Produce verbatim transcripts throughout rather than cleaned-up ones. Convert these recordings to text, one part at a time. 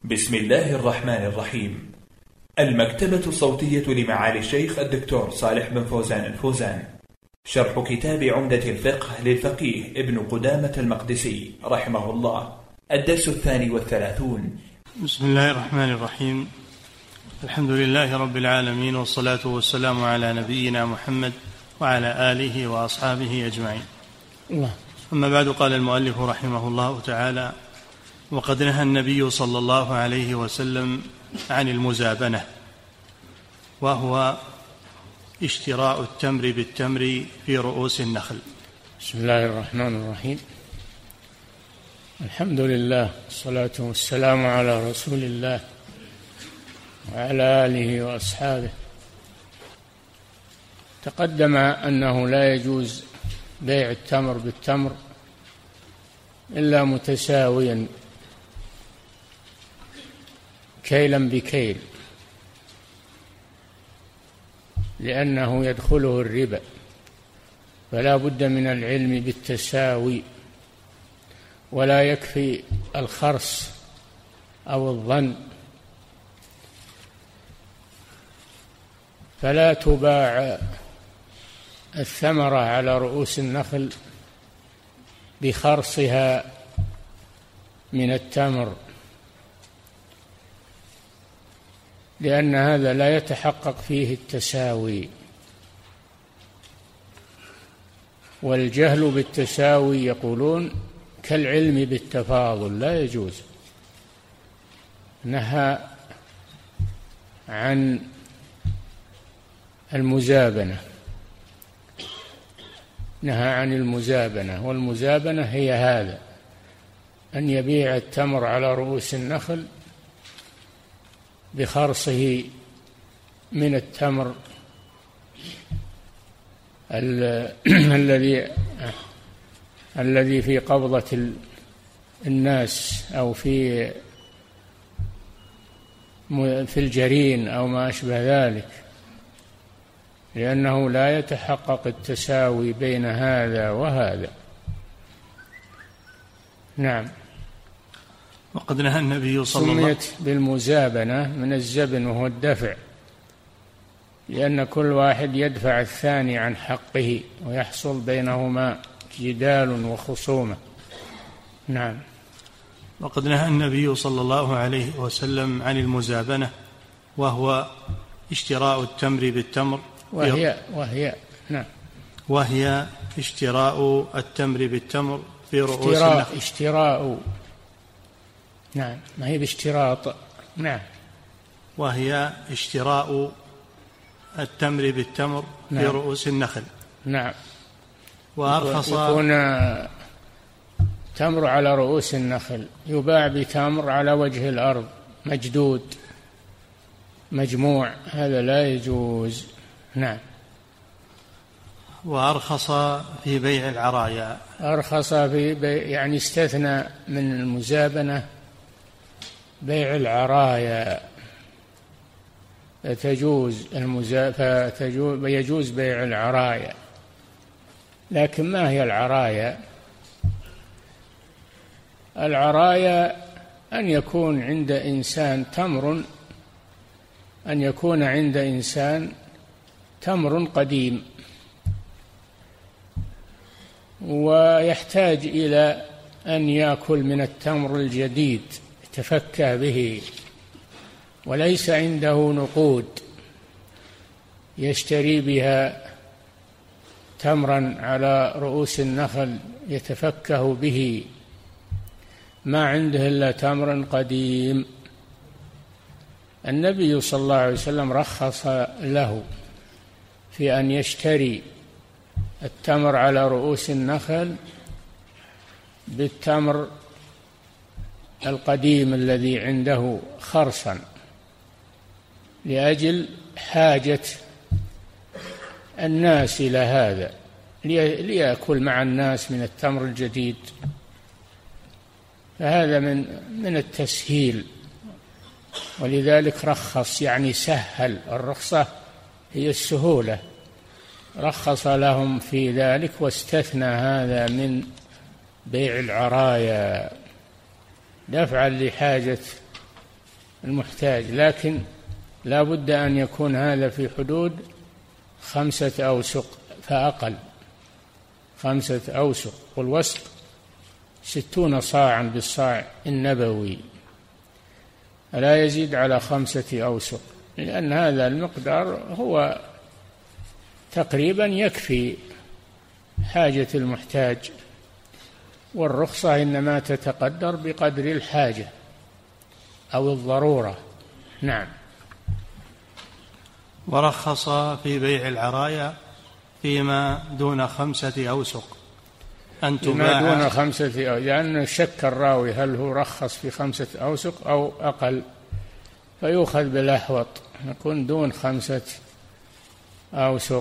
بسم الله الرحمن الرحيم. المكتبة الصوتية لمعالي الشيخ الدكتور صالح بن فوزان الفوزان، شرح كتاب عمدة الفقه للفقيه ابن قدامة المقدسي رحمه الله، الدرس الثاني والثلاثون. بسم الله الرحمن الرحيم. الحمد لله رب العالمين، والصلاة والسلام على نبينا محمد وعلى آله وأصحابه أجمعين. الله. أما بعد، قال المؤلف رحمه الله تعالى: وقد نهى النبي صلى الله عليه وسلم عن المزابنة، وهو اشتراء التمر بالتمر في رؤوس النخل. بسم الله الرحمن الرحيم. الحمد لله، والصلاة والسلام على رسول الله وعلى آله وأصحابه. تقدم أنه لا يجوز بيع التمر بالتمر إلا متساويا كيلا بكيل، لأنه يدخله الربا، فلا بد من العلم بالتساوي، ولا يكفي الخرص أو الظن. فلا تباع الثمرة على رؤوس النخل بخرصها من التمر، لأن هذا لا يتحقق فيه التساوي، والجهل بالتساوي يقولون كالعلم بالتفاضل، لا يجوز. نهى عن المزابنة، نهى عن المزابنة، والمزابنة هي هذا: أن يبيع التمر على رؤوس النخل بخرصه من التمر الذي الذي في قبضة الناس، أو في في الجرين أو ما أشبه ذلك، لأنه لا يتحقق التساوي بين هذا وهذا. نعم. وقد نهى النبي صلى الله عليه وسلم، سميت بالمزابنة من الزبن وهو الدفع، لأن كل واحد يدفع الثاني عن حقه ويحصل بينهما جدال وخصومة. نعم. وقد نهى النبي صلى الله عليه وسلم عن المزابنة، وهو اشتراء التمر بالتمر، وهي وهي نعم وهي اشتراء التمر بالتمر في رؤوس اشتراء النخل. اشتراء نعم، ما هي باشتراط. نعم. وهي اشتراء التمر بالتمر في نعم. رؤوس النخل. نعم. وأرخص يكون تمر على رؤوس النخل، يباع بتمر على وجه الأرض مجدود مجموع، هذا لا يجوز. نعم. وأرخص في بيع العرايا، أرخص في بيع، يعني استثنى من المزابنة بيع العرايا، فتجوز المزا... يجوز بيع العرايا. لكن ما هي العرايا؟ العرايا أن يكون عند إنسان تمر أن يكون عند إنسان تمر قديم، ويحتاج إلى أن يأكل من التمر الجديد يتفكه به، وليس عنده نقود يشتري بها تمرا على رؤوس النخل يتفكه به، ما عنده إلا تمر قديم. النبي صلى الله عليه وسلم رخص له في أن يشتري التمر على رؤوس النخل بالتمر القديم الذي عنده خرصا، لأجل حاجة الناس إلى هذا، ليأكل مع الناس من التمر الجديد. فهذا من من التسهيل، ولذلك رخص، يعني سهل. الرخصة هي السهولة، رخص لهم في ذلك، واستثنى هذا من بيع العرايا دفعا لحاجة المحتاج، لكن لا بد أن يكون هذا في حدود خمسة أوسق فأقل، خمسة أوسق، والوسق ستون صاعا بالصاع النبوي، لا يزيد على خمسة أوسق، لأن هذا المقدار هو تقريبا يكفي حاجة المحتاج، والرخصة إنما تتقدر بقدر الحاجة أو الضرورة. نعم. ورخص في بيع العرايا فيما دون خمسة أوسق أن تباع فيما دون خمسة أوسق، لأن شك الراوي هل هو رخص في خمسة أوسق أو أقل، فيؤخذ بالأحوط يكون دون خمسة أوسق.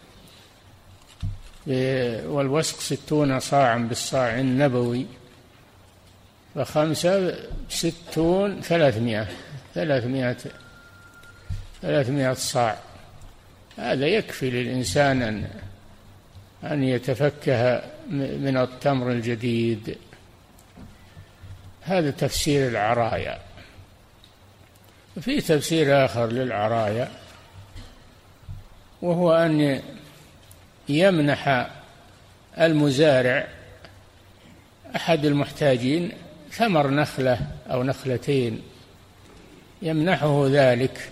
والوسق ستون صاعا بالصاع النبوي، فخمسة ستون ثلاثمائة ثلاثمائة ثلاثمائة صاع، هذا يكفي للإنسان أن أن يتفكه من التمر الجديد. هذا تفسير العرايا. في تفسير آخر للعرايا، وهو أن يمنح المزارع أحد المحتاجين ثمر نخلة أو نخلتين، يمنحه ذلك،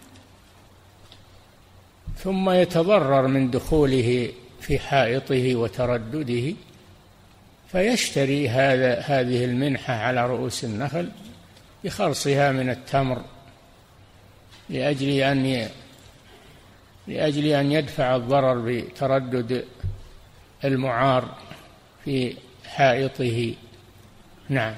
ثم يتضرر من دخوله في حائطه وتردده، فيشتري هذا هذه المنحة على رؤوس النخل بخرصها من التمر لأجل أن لأجل أن يدفع الضرر بتردد المعار في حائطه. نعم.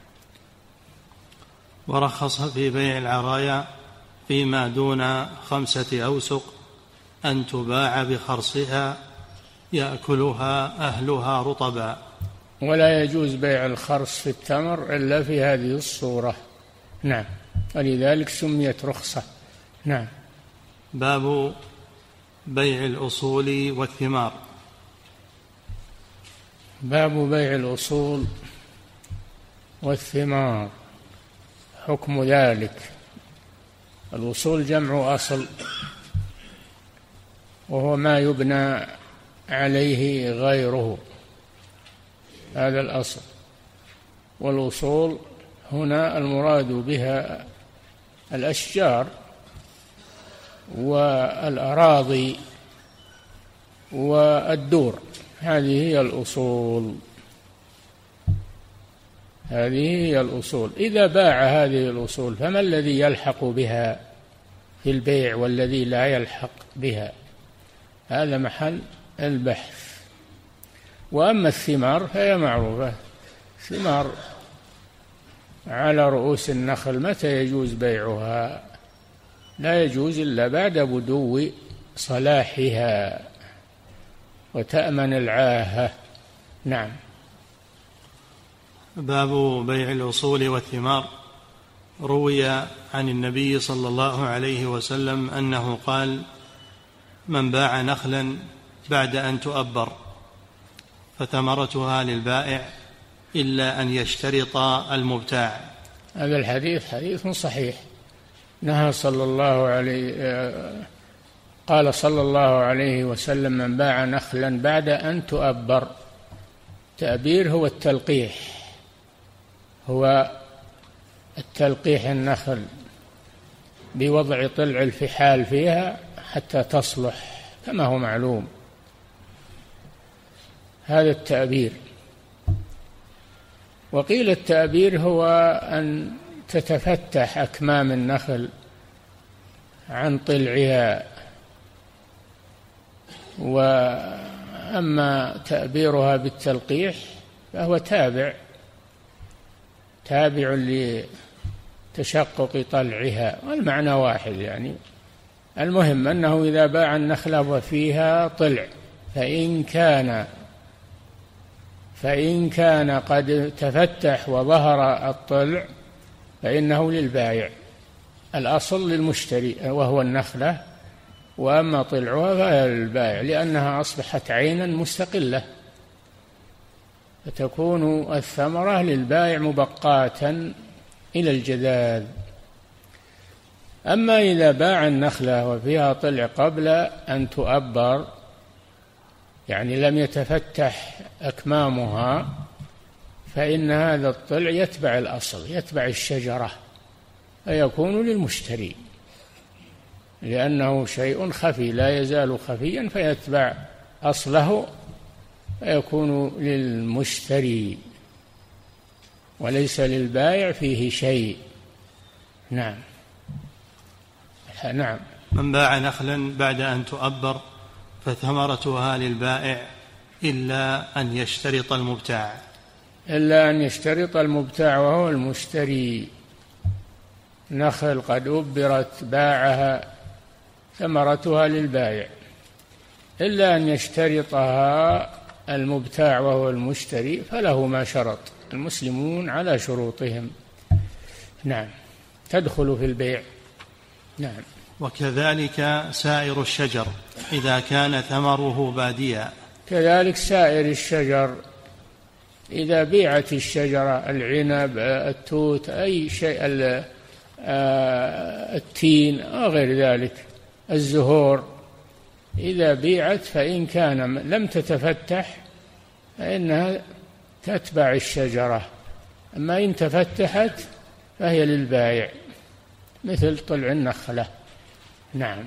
ورخص في بيع العرايا فيما دون خمسة أوسق أن تباع بخرصها يأكلها أهلها رطبا. ولا يجوز بيع الخرص في التمر إلا في هذه الصورة. نعم، ولذلك سميت رخصة. نعم. باب بيع الأصول والثمار. باب بيع الأصول والثمار. حكم ذلك. الأصول جمع أصل، وهو ما يبنى عليه غيره، هذا الأصل. والأصول هنا المراد بها الأشجار والأراضي والدور، هذه هي الأصول، هذه هي الأصول. إذا باع هذه الأصول فما الذي يلحق بها في البيع والذي لا يلحق بها؟ هذا محل البحث. وأما الثمار فهي معروفة، ثمار على رؤوس النخل متى يجوز بيعها؟ لا يجوز إلا بعد بدو صلاحها وتأمن العاهة. نعم. باب بيع الأصول والثمار. روي عن النبي صلى الله عليه وسلم أنه قال: من باع نخلا بعد أن تؤبر فثمرتها للبائع إلا أن يشترط المبتاع. هذا الحديث حديث صحيح. نهى صلى الله عليه قال صلى الله عليه وسلم: من باع نخلا بعد أن تؤبر. تأبير هو التلقيح، هو التلقيح النخل بوضع طلع الفحال فيها حتى تصلح كما هو معلوم، هذا التأبير. وقيل التأبير هو أن تتفتح أكمام النخل عن طلعها، وأما تأبيرها بالتلقيح فهو تابع تابع لتشقق طلعها، والمعنى واحد يعني. المهم أنه إذا باع النخلة وفيها طلع فإن كان فإن كان قد تفتح وظهر الطلع فإنه للبائع، الأصل للمشتري وهو النخلة، وأما طلعها فهي للبائع لأنها أصبحت عينا مستقلة، فتكون الثمرة للبائع مبقاة إلى الجذاذ. أما إذا باع النخلة وفيها طلع قبل أن تؤبر، يعني لم يتفتح أكمامها، فإن هذا الطلع يتبع الأصل، يتبع الشجرة، فيكون للمشتري، لأنه شيء خفي لا يزال خفيا، فيتبع أصله فيكون للمشتري وليس للبائع فيه شيء. نعم. نعم. من باع نخلا بعد أن تؤبر فثمرتها للبائع إلا أن يشترط المبتاع إلا أن يشترط المبتاع وهو المشتري. نخل قد أبرت باعها ثمرتها للبائع إلا أن يشترطها المبتاع وهو المشتري، فله ما شرط، المسلمون على شروطهم. نعم، تدخل في البيع. نعم. وكذلك سائر الشجر إذا كان ثمره باديا. كذلك سائر الشجر إذا بيعت الشجرة، العنب، التوت، أي شيء، التين أو غير ذلك، الزهور، إذا بيعت فإن كان لم تتفتح فإنها تتبع الشجرة، أما إن تفتحت فهي للبائع، مثل طلع النخلة. نعم.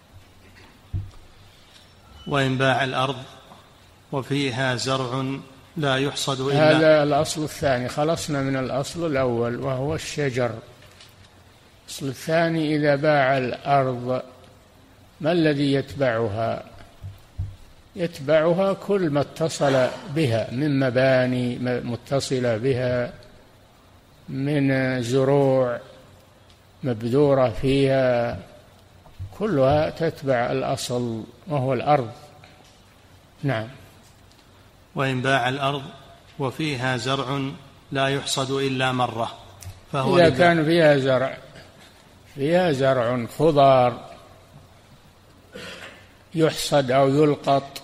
وإن باع الأرض وفيها زرع لا يحصد إلا. هذا الأصل الثاني، خلصنا من الأصل الأول وهو الشجر. الأصل الثاني إذا باع الأرض ما الذي يتبعها؟ يتبعها كل ما اتصل بها من مباني متصلة بها، من زروع مبذورة فيها، كلها تتبع الأصل وهو الأرض. نعم. وإن باع الأرض وفيها زرع لا يحصد إلا مرة فهو إذا كان فيها زرع فيها زرع خضار يحصد أو يلقط،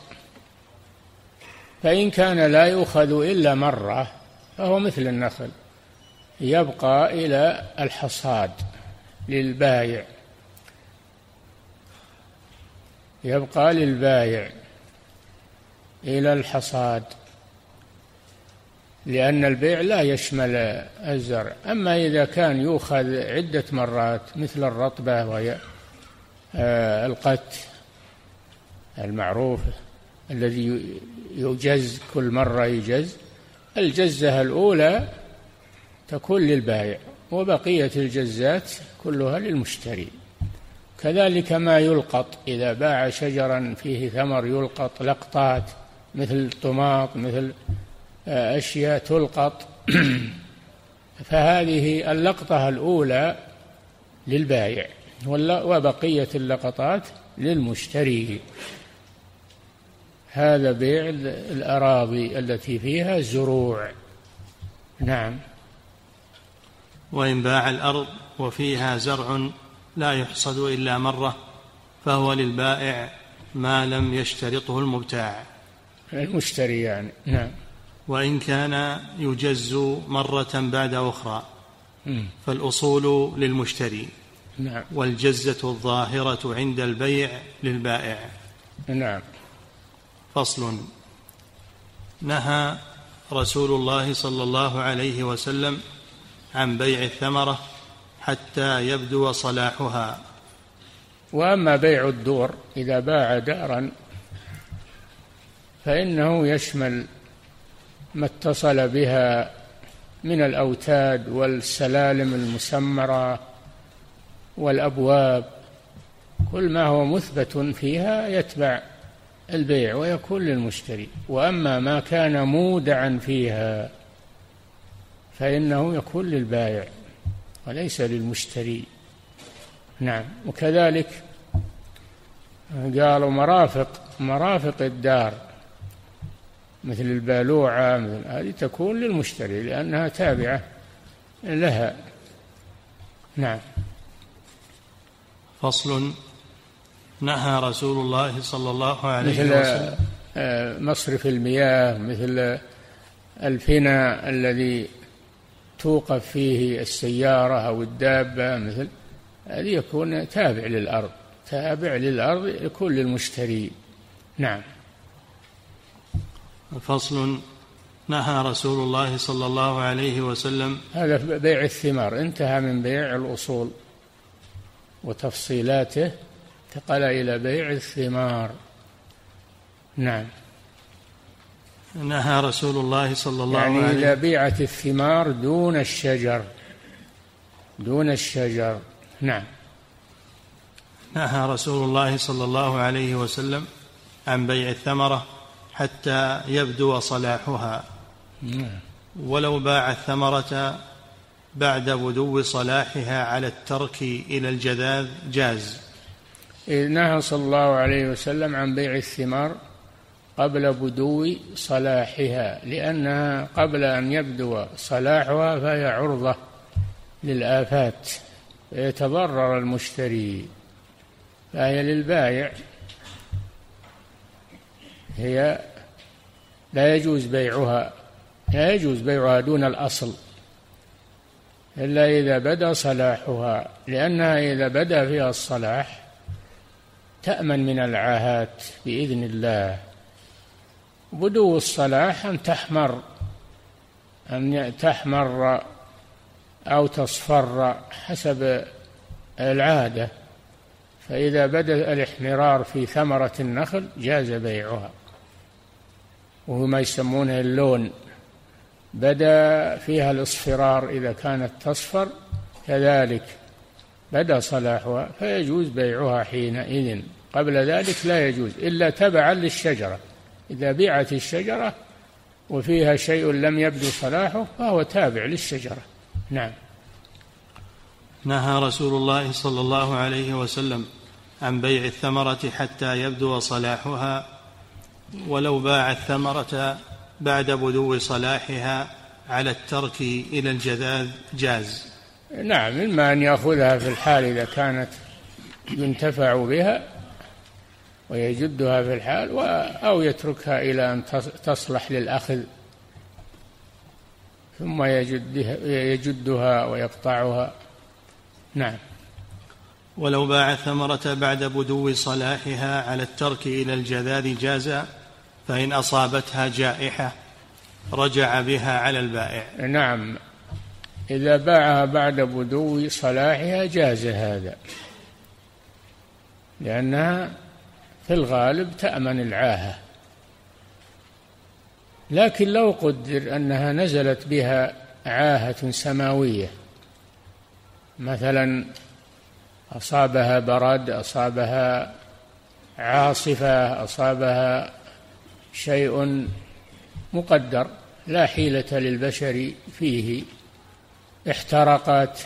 فإن كان لا يؤخذ إلا مرة فهو مثل النخل، يبقى إلى الحصاد للبائع، يبقى للبائع إلى الحصاد، لأن البيع لا يشمل الزرع. أما إذا كان يؤخذ عدة مرات مثل الرطبة وهي القت المعروف الذي يجز كل مرة يجز، الجزة الأولى تكون للبائع وبقية الجزات كلها للمشتري. كذلك ما يلقط، إذا باع شجرا فيه ثمر يلقط لقطات مثل الطماط، مثل أشياء تلقط فهذه اللقطة الأولى للبائع وبقية اللقطات للمشتري. هذا بيع الأراضي التي فيها زروع. نعم. وإن باع الأرض وفيها زرع لا يحصد إلا مرة فهو للبائع ما لم يشترطه المبتاع، المشتري يعني. نعم. وإن كان يجز مرة بعد أخرى فالأصول للمشتري. نعم. والجزة الظاهرة عند البيع للبائع. نعم. فصل. نهى رسول الله صلى الله عليه وسلم عن بيع الثمرة حتى يبدو صلاحها. وأما بيع الدور، إذا باع دارا فإنه يشمل ما اتصل بها من الأوتاد والسلالم المسمرة والأبواب، كل ما هو مثبت فيها يتبع البيع ويكون للمشتري. وأما ما كان مودعا فيها فإنه يكون للبائع وليس للمشتري. نعم. وكذلك قالوا مرافق مرافق الدار مثل البالوعة، مثل هذه تكون للمشتري لأنها تابعة لها. نعم. فصل. نهى رسول الله صلى الله عليه وسلم مثل مصرف المياه، مثل الفناء الذي توقف فيه السيارة أو الدابة، مثل هذا يكون تابع للأرض، تابع للأرض يكون للمشتري. نعم. فصل. نهى رسول الله صلى الله عليه وسلم. هذا بيع الثمار، انتهى من بيع الأصول وتفصيلاته، انتقل إلى بيع الثمار. نعم. نهى رسول الله صلى الله يعني عليه وسلم إذا بيعت الثمار دون الشجر، دون الشجر. نعم. نهى رسول الله صلى الله عليه وسلم عن بيع الثمرة حتى يبدو صلاحها، ولو باع الثمرة بعد بدو صلاحها على الترك إلى الجذاذ جاز. نهى صلى الله عليه وسلم عن بيع الثمار قبل بدو صلاحها، لأنها قبل أن يبدو صلاحها فهي عرضة للآفات فيتضرر المشتري، فهي للبائع، هي لا يجوز بيعها، لا يجوز بيعها دون الأصل إلا إذا بدا صلاحها، لأنها إذا بدا فيها الصلاح تأمن من العاهات بإذن الله. بدو الصلاح أن تحمر، أن تحمر أو تصفر حسب العادة، فإذا بدأ الاحمرار في ثمرة النخل جاز بيعها، وهو ما يسمونه اللون، بدأ فيها الاصفرار إذا كانت تصفر كذلك بدأ صلاحها فيجوز بيعها حينئذ، قبل ذلك لا يجوز إلا تبعا للشجرة. إذا بيعت الشجرة وفيها شيء لم يبدو صلاحه فهو تابع للشجرة. نعم. نهى رسول الله صلى الله عليه وسلم عن بيع الثمرة حتى يبدو صلاحها، ولو باع الثمرة بعد بدو صلاحها على الترك إلى الجذاذ جاز. نعم، إما أن يأخذها في الحال إذا كانت ينتفع بها ويجدها في الحال، أو يتركها إلى أن تصلح للأخذ ثم يجدها ويقطعها. نعم. ولو باع الثمرة بعد بدو صلاحها على الترك إلى الجذاذ جاز، فإن أصابتها جائحة رجع بها على البائع. نعم، إذا باعها بعد بدو صلاحها جاز هذا، لأنها في الغالب تأمن العاهة. لكن لو قدر أنها نزلت بها عاهة سماوية، مثلا أصابها برد، أصابها عاصفة، أصابها شيء مقدر لا حيلة للبشر فيه، احترقت،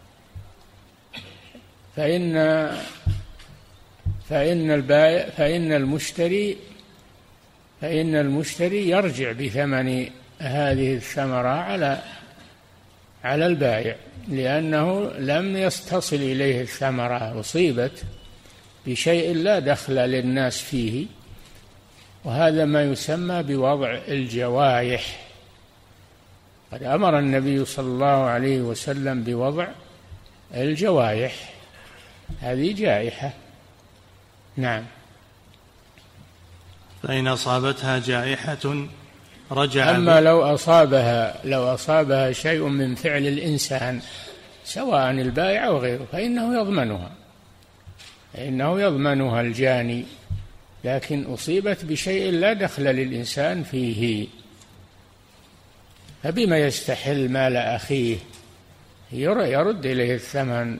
فإن فإن البائع فإن المشتري فإن المشتري يرجع بثمن هذه الثمرة على على البائع، لأنه لم يستصل إليه الثمرة، أصيبت بشيء لا دخل للناس فيه، وهذا ما يسمى بوضع الجوائح. قد أمر النبي صلى الله عليه وسلم بوضع الجوائح، هذه جائحة. نعم. فإن أصابتها جائحة رجع. أما لو أصابها لو أصابها شيء من فعل الإنسان سواء البائع أو غيره فإنه يضمنها فإنه يضمنها الجاني، لكن أصيبت بشيء لا دخل للإنسان فيه، فبما يستحل مال أخيه؟ يرد إليه الثمن،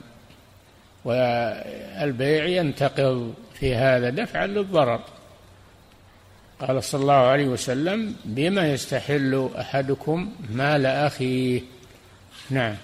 والبيع ينتقض في هذا دفعا للضرر. قال صلى الله عليه وسلم: بما يستحل أحدكم مال أخيه. نعم.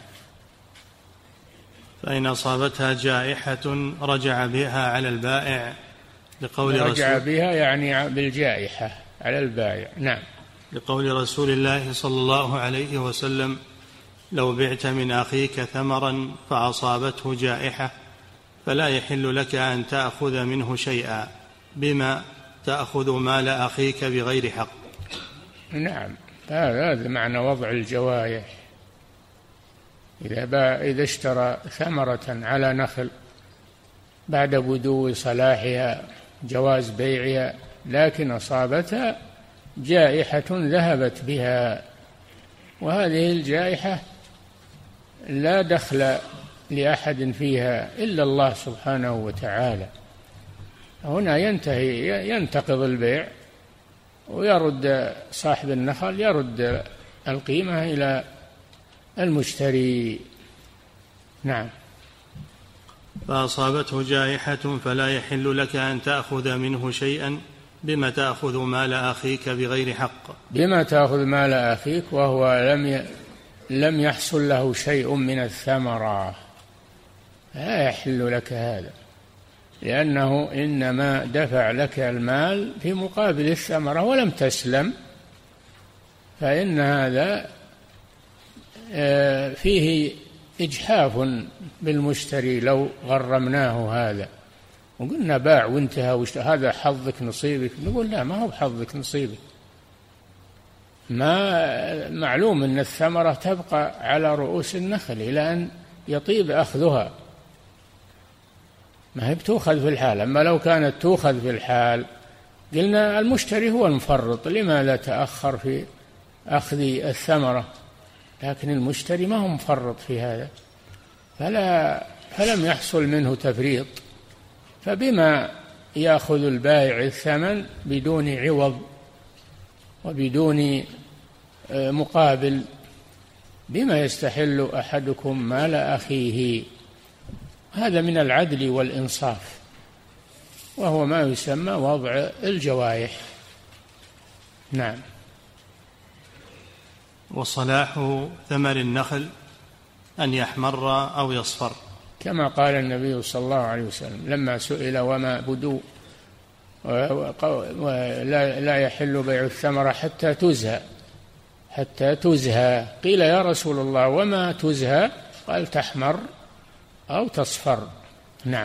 فإن أصابتها جائحة رجع بها على البائع، لقول رجع رسول بها يعني بالجائحة على البائع. نعم. لقول رسول الله صلى الله عليه وسلم: لو بعت من أخيك ثمرا فأصابته جائحة فلا يحل لك أن تأخذ منه شيئا، بما تأخذ مال أخيك بغير حق. نعم، هذا معنى وضع الجوائح. إذا باع إذا اشترى ثمرة على نخل بعد بدو صلاحها جواز بيعها، لكن أصابتها جائحة ذهبت بها، وهذه الجائحة لا دخل لأحد فيها إلا الله سبحانه وتعالى. هنا ينتهي ينتقض البيع ويرد صاحب النخل يرد القيمة إلى المشتري. نعم. فأصابته جائحة فلا يحل لك أن تأخذ منه شيئا، بما تأخذ مال أخيك بغير حق. بما تأخذ مال أخيك وهو لم ي... لم يحصل له شيء من الثمرة، لا يحل لك هذا، لأنه إنما دفع لك المال في مقابل الثمرة ولم تسلم، فإن هذا فيه إجحاف بالمشتري. لو غرمناه هذا وقلنا باع وانتهى هذا حظك نصيبك، نقول لا، ما هو بحظك نصيبك، ما معلوم أن الثمرة تبقى على رؤوس النخل إلى أن يطيب أخذها، ما هي بتؤخذ في الحال. أما لو كانت تؤخذ في الحال قلنا المشتري هو المفرط، لما لا تأخر في أخذ الثمرة، لكن المشتري ما هو مفرط في هذا، فلا فلم يحصل منه تفريط، فبما يأخذ البائع الثمن بدون عوض وبدون مقابل، بما يستحل أحدكم مال أخيه. هذا من العدل والإنصاف، وهو ما يسمى وضع الجوائح. نعم. وصلاح ثمر النخل أن يحمر أو يصفر، كما قال النبي صلى الله عليه وسلم لما سئل وما بدو لا يحل بيع الثمرة حتى تزهى حتى تزهى قيل يا رسول الله وما تزهى؟ قال تحمر أو تصفر. نعم.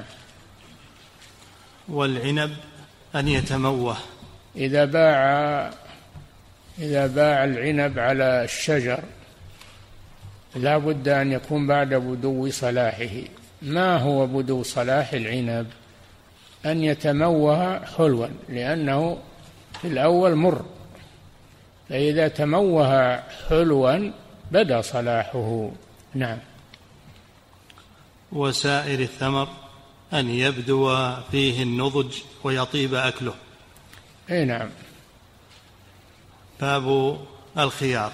والعنب أن يتموه، إذا باع إذا باع العنب على الشجر لا بد أن يكون بعد بدو صلاحه. ما هو بدو صلاح العنب؟ أن يتموه حلوا، لأنه في الأول مر، فإذا تموه حلوا بدا صلاحه. نعم. وسائر الثمر أن يبدو فيه النضج ويطيب أكله. أي نعم. باب الخيار.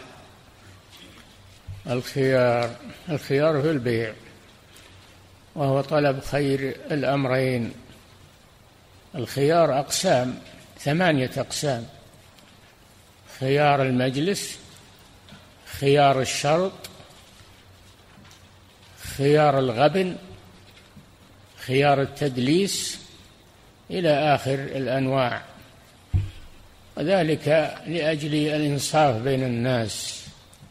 الخيار الخيار في البيع، وهو طلب خير الأمرين. الخيار أقسام، ثمانية أقسام: خيار المجلس، خيار الشرط، خيار الغبن، خيار التدليس، إلى آخر الأنواع، وذلك لأجل الإنصاف بين الناس،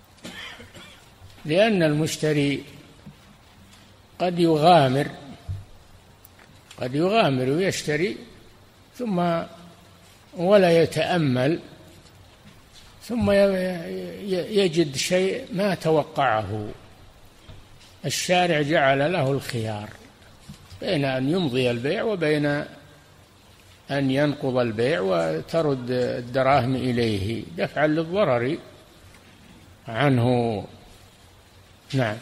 لأن المشتري قد يغامر قد يغامر ويشتري ثم ولا يتأمل، ثم يجد شيء ما توقعه. الشارع جعل له الخيار بين أن يمضي البيع وبين أن ينقض البيع وترد الدراهم إليه دفعا للضرر عنه. نعم.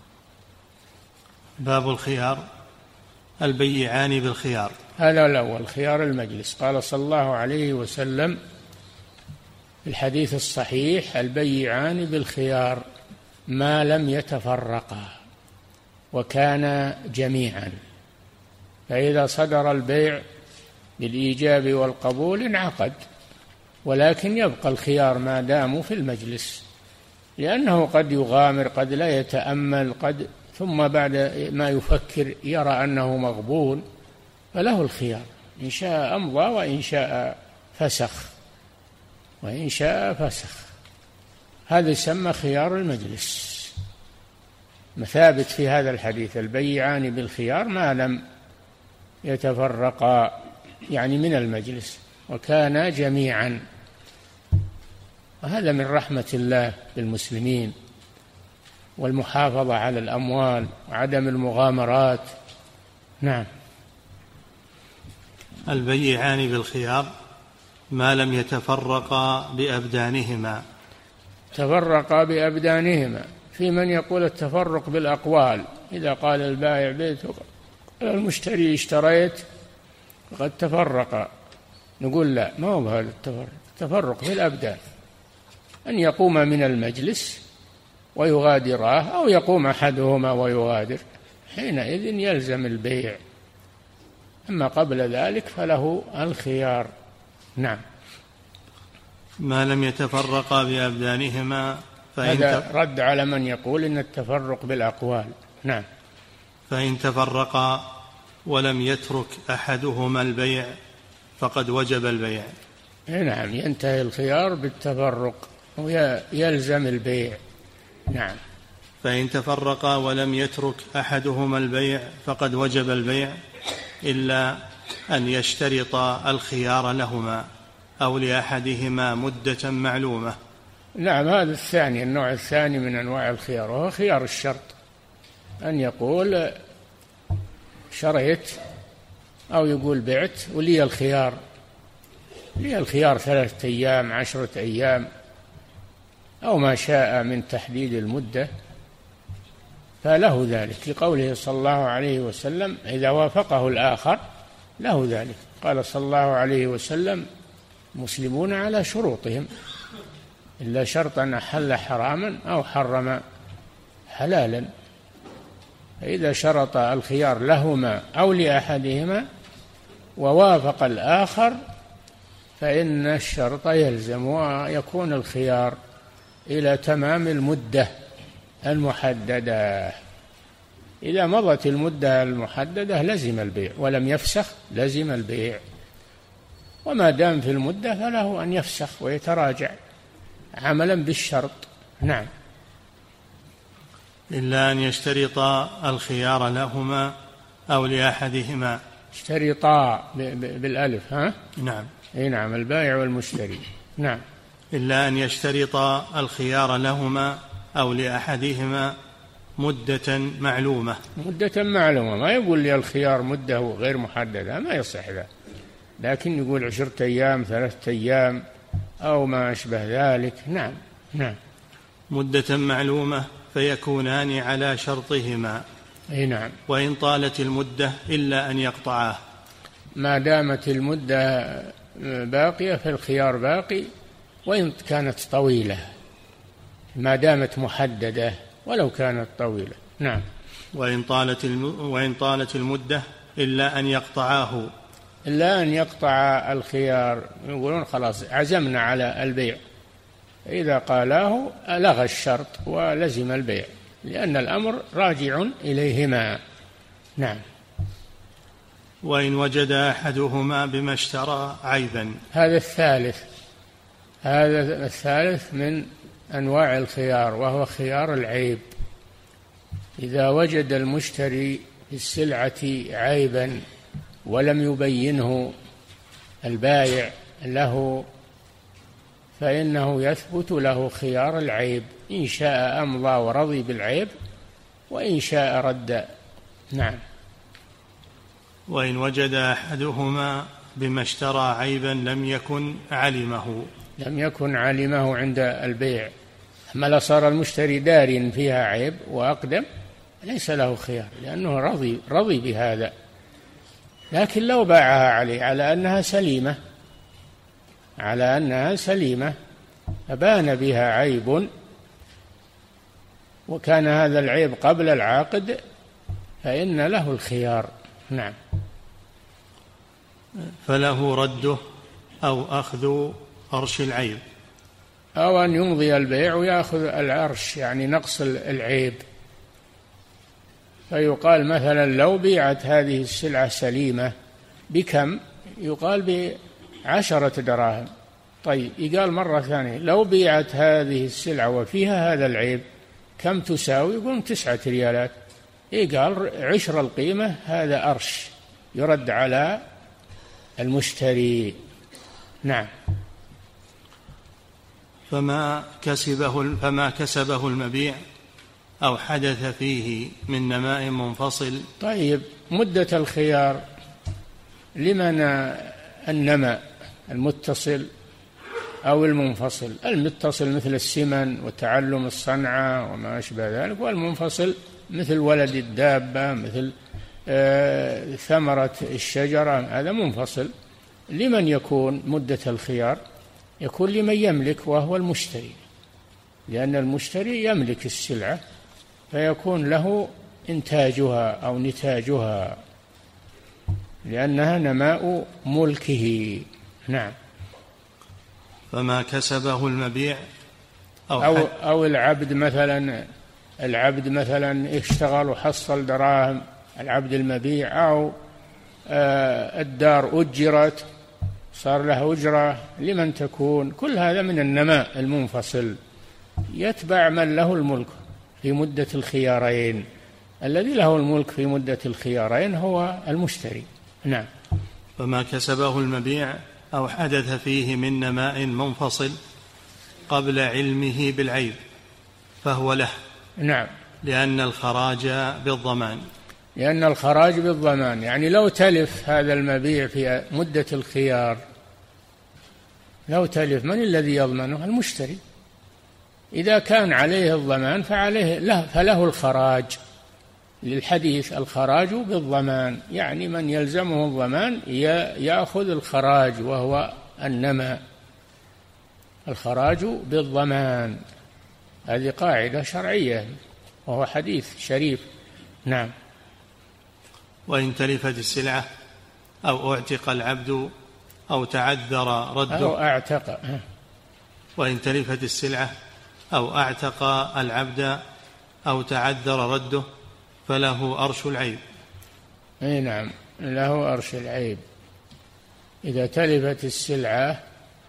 باب الخيار. البيعان بالخيار. هذا الأول خيار المجلس. قال صلى الله عليه وسلم في الحديث الصحيح: البيعان بالخيار ما لم يتفرقا وكان جميعا. فإذا صدر البيع بالإيجاب والقبول انعقد، ولكن يبقى الخيار ما داموا في المجلس، لأنه قد يغامر، قد لا يتأمل، قد ثم بعد ما يفكر يرى أنه مغبون، فله الخيار، إن شاء أمضى وإن شاء فسخ وإن شاء فسخ. هذا يسمى خيار المجلس، مثابت في هذا الحديث: البيعان بالخيار ما لم يتفرقا، يعني من المجلس، وكانا جميعا. وهذا من رحمة الله بالمسلمين، والمحافظة على الأموال وعدم المغامرات. نعم. البيعان بالخيار ما لم يتفرقا بأبدانهما. تفرقا بأبدانهما، في من يقول التفرق بالأقوال، إذا قال البائع بيت وقال المشتري اشتريت فقد تفرقا، نقول لا، ما هو هذا التفرق، التفرق في الأبدان، أن يقوم من المجلس ويغادراه أو يقوم أحدهما ويغادر، حينئذ يلزم البيع، أما قبل ذلك فله الخيار. نعم. ما لم يتفرقا بأبدانهما فإن هذا رد على من يقول إن التفرق بالأقوال. نعم. فإن تفرقا ولم يترك أحدهما البيع فقد وجب البيع. نعم، ينتهي الخيار بالتفرق ويلزم البيع. نعم. فإن تفرقا ولم يترك أحدهما البيع فقد وجب البيع إلا أن يشترطا الخيار لهما أو لأحدهما مدة معلومة. نعم، هذا الثاني، النوع الثاني من أنواع الخيار، وهو خيار الشرط، أن يقول شريت أو يقول بعت ولي الخيار، لي الخيار ثلاثة أيام، عشرة أيام، أو ما شاء من تحديد المدة، فله ذلك، لقوله صلى الله عليه وسلم إذا وافقه الآخر له ذلك. قال صلى الله عليه وسلم مسلمون على شروطهم إلا شرطا أحل حراما أو حرم حلالا، فإذا شرط الخيار لهما أو لأحدهما ووافق الآخر فإن الشرط يلزم، ويكون الخيار إلى تمام المدة المحددة. إذا مضت المدة المحددة لزم البيع، ولم يفسخ لزم البيع، وما دام في المدة فله أن يفسخ ويتراجع عملا بالشرط. نعم. إلا أن يشترطا الخيار لهما أو لأحدهما. اشترطا بالألف، ها؟ نعم. أي نعم، البائع والمشتري. نعم. إلا أن يشترطا الخيار لهما أو لأحدهما مدة معلومة. مدة معلومة، ما يقول لي الخيار مدة غير محددة، ما يصح ذا، لكن يقول عشرة أيام، ثلاثة أيام، أو ما أشبه ذلك. نعم. نعم. مدة معلومة فيكونان على شرطهما. أي نعم. وإن طالت المدة إلا أن يقطعاه. ما دامت المدة باقية فالخيار باقي، وإن كانت طويلة، ما دامت محددة ولو كانت طويلة. نعم. وإن طالت الم... وإن طالت المدة إلا أن يقطعاه. إلا أن يقطع الخيار، يقولون خلاص عزمنا على البيع، إذا قالاه لغى الشرط ولزم البيع، لأن الأمر راجع إليهما. نعم. وإن وجد أحدهما بما اشترى عيبا. هذا الثالث، هذا الثالث من أنواع الخيار، وهو خيار العيب. إذا وجد المشتري في السلعة عيبا ولم يبينه البائع له فإنه يثبت له خيار العيب، إن شاء أمضى ورضي بالعيب وإن شاء رد. نعم. وإن وجد أحدهما بما اشترى عيبا لم يكن علمه. لم يكن علمه عند البيع، أما لو صار المشتري داري فيها عيب وأقدم ليس له خيار، لأنه رضي رضي بهذا. لكن لو باعها عليه على أنها سليمة، على أنها سليمة فبان بها عيب وكان هذا العيب قبل العقد فإن له الخيار. نعم. فله رده أو أخذ أرش العيب، أو أن يمضي البيع ويأخذ العرش، يعني نقص العيب، فيقال مثلا لو بيعت هذه السلعة سليمة بكم؟ يقال بعشرة دراهم. طيب يقال مرة ثانية لو بيعت هذه السلعة وفيها هذا العيب كم تساوي؟ يقول تسعة ريالات. يقال عشر القيمة، هذا أرش يرد على المشتري. نعم. فما كسبه فما كسبه المبيع أو حدث فيه من نماء منفصل. طيب، مدة الخيار لمن النماء المتصل أو المنفصل؟ المتصل مثل السمن وتعلم الصنعة وما أشبه ذلك، والمنفصل مثل ولد الدابة، مثل آه ثمرة الشجرة، هذا منفصل. لمن يكون مدة الخيار؟ يكون لمن يملك وهو المشتري، لأن المشتري يملك السلعة فيكون له إنتاجها أو نتاجها، لأنها نماء ملكه. نعم. فما كسبه المبيع أو, أو, أو العبد مثلا، العبد مثلا اشتغل وحصل دراهم، العبد المبيع، أو آه الدار أجرت صار له أجرة، لمن تكون؟ كل هذا من النماء المنفصل، يتبع من له الملك في مدة الخيارين. الذي له الملك في مدة الخيارين هو المشتري. نعم. فما كسبه المبيع أو حدث فيه من نماء منفصل قبل علمه بالعيب فهو له. نعم. لأن الخراج بالضمان. لأن الخراج بالضمان، يعني لو تلف هذا المبيع في مدة الخيار، لو تلف من الذي يضمنه؟ المشتري. إذا كان عليه الضمان فعليه له فله الخراج. للحديث الخراج بالضمان، يعني من يلزمه الضمان يأخذ الخراج، وهو النماء. الخراج بالضمان، هذه قاعدة شرعية وهو حديث شريف. نعم. وإن تلفت السلعة أو اعتق العبد أو تعذر رده أو أعتق وإن تلفت السلعة أو أعتق العبد أو تعذر رده فله أرش العيب. أي نعم، له أرش العيب. إذا تلفت السلعة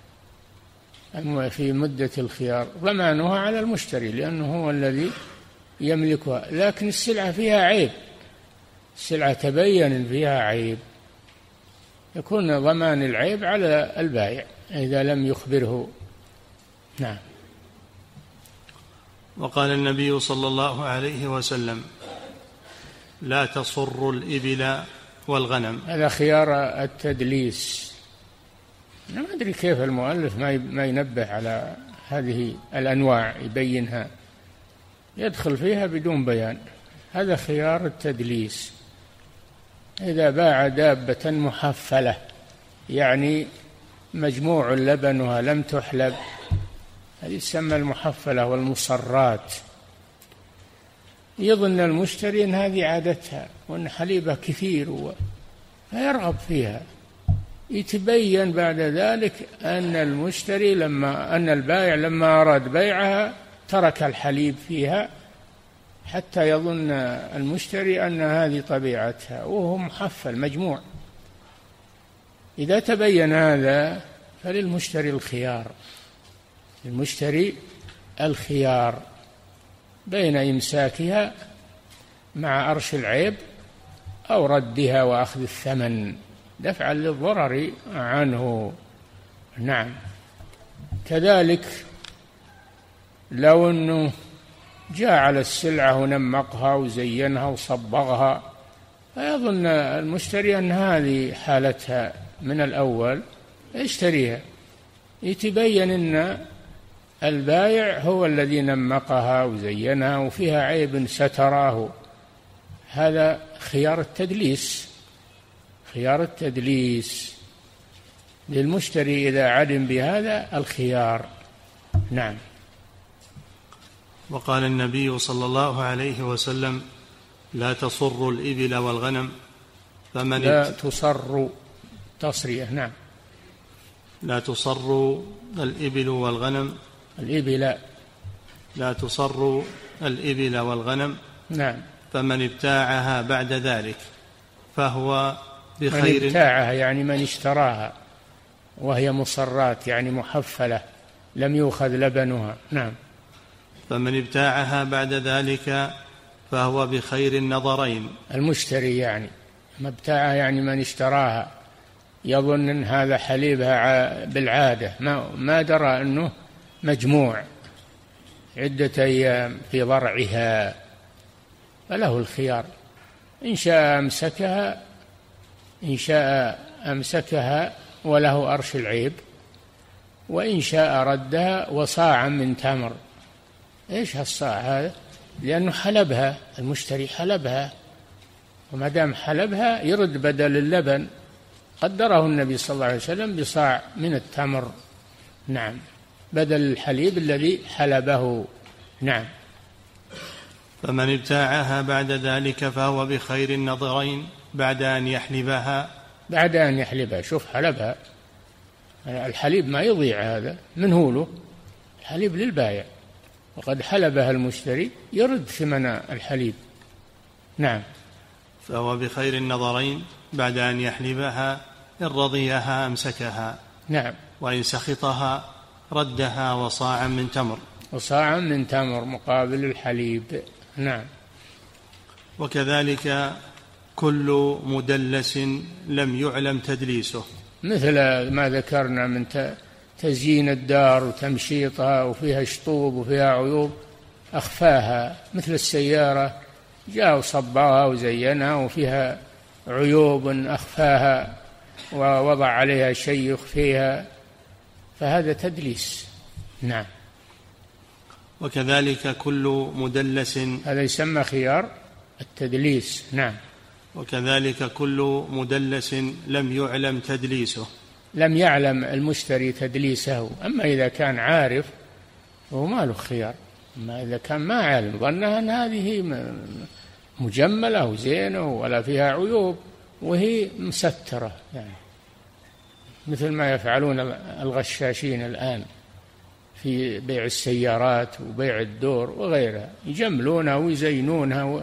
في مدة الخيار ضمانها على المشتري، لأنه هو الذي يملكها، لكن السلعة فيها عيب، السلعة تبين فيها عيب، يكون ضمان العيب على البائع إذا لم يخبره. نعم. وقال النبي صلى الله عليه وسلم: لا تصر الإبل والغنم. هذا خيار التدليس. أنا ما أدري كيف المؤلف ما ينبه على هذه الأنواع يبينها، يدخل فيها بدون بيان. هذا خيار التدليس. إذا باع دابة محفلة، يعني مجموع لبنها لم تحلب، هذه تسمى المحفلة والمصرات، يظن المشتري أن هذه عادتها وأن حليبها كثير فيرغب فيها، يتبين بعد ذلك أن المشتري لما أن البائع لما أراد بيعها ترك الحليب فيها حتى يظن المشتري أن هذه طبيعتها وهو محفل مجموع. إذا تبين هذا فللمشتري الخيار، المشتري الخيار بين إمساكها مع أرش العيب أو ردها وأخذ الثمن دفعا للضرر عنه. نعم. كذلك لو أنه جاء على السلعة ونمقها وزينها وصبغها فيظن المشتري أن هذه حالتها من الأول يشتريها، يتبين أن البائع هو الذي نمقها وزينها وفيها عيب ستراه، هذا خيار التدليس. خيار التدليس للمشتري إذا علم بهذا الخيار. نعم. وقال النبي صلى الله عليه وسلم: لا تصر الإبل والغنم فمن لا تصر تصرية. نعم. لا تصر الإبل والغنم الإبل لا تصر الإبل والغنم. نعم. فمن ابتاعها بعد ذلك فهو بخير. من ابتاعها يعني من اشتراها وهي مصرات يعني محفلة لم يؤخذ لبنها. نعم. فمن ابتاعها بعد ذلك فهو بخير النظرين. المشتري يعني ما ابتاعها يعني من اشتراها يظن أن هذا حليبها بالعادة، ما, ما درى أنه مجموع، عدة أيام في ضرعها، فله الخيار، إن شاء أمسكها إن شاء أمسكها وله أرش العيب، وإن شاء ردها وصاعا من تمر. إيش هالصاع هذا؟ لأنه حلبها، المشتري حلبها، وما دام حلبها يرد بدل اللبن، قدره النبي صلى الله عليه وسلم بصاع من التمر، نعم، بدل الحليب الذي حلبه، نعم. فمن ابتاعها بعد ذلك فهو بخير النظرين بعد أن يحلبها بعد أن يحلبها. شوف حلبها، الحليب ما يضيع، هذا من هو له، الحليب للبائع، وقد حلبها المشتري يرد ثمن الحليب، نعم. فهو بخير النظرين بعد أن يحلبها، إن رضيها أمسكها، نعم، وإن سخطها ردها وصاعا من تمر وصاعا من تمر مقابل الحليب، نعم. وكذلك كل مدلس لم يعلم تدليسه، مثل ما ذكرنا من تزيين الدار وتمشيطها وفيها شطوب وفيها عيوب أخفاها، مثل السيارة جاء وصباها وزينها وفيها عيوب أخفاها ووضع عليها شيء يخفيها، فهذا تدليس، نعم. وكذلك كل مدلس، هذا يسمى خيار التدليس، نعم. وكذلك كل مدلس لم يعلم تدليسه، لم يعلم المشتري تدليسه، أما إذا كان عارف هو ما له خيار، أما إذا كان ما علم ظنها أن هذه مجملة وزينة ولا فيها عيوب وهي مسترة، يعني مثل ما يفعلون الغشاشين الآن في بيع السيارات وبيع الدور وغيرها، يجملونها ويزينونها و...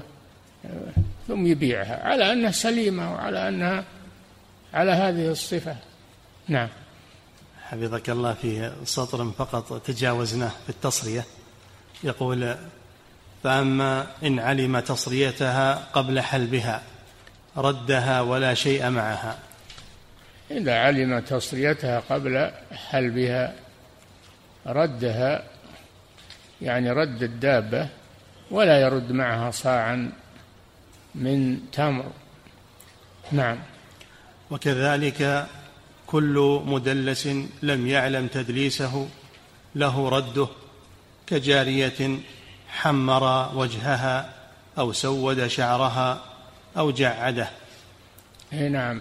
ثم يبيعها على أنها سليمة وعلى أنها على هذه الصفة، نعم. حفظك الله، في سطر فقط تجاوزناه في التصرية، يقول: فأما إن علم تصريتها قبل حلبها ردها ولا شيء معها. إذا علم تصريتها قبل حلبها ردها، يعني رد الدابة ولا يرد معها صاعا من تمر، نعم. وكذلك كل مدلس لم يعلم تدليسه له رده، كجارية حمر وجهها أو سود شعرها أو جعده، نعم،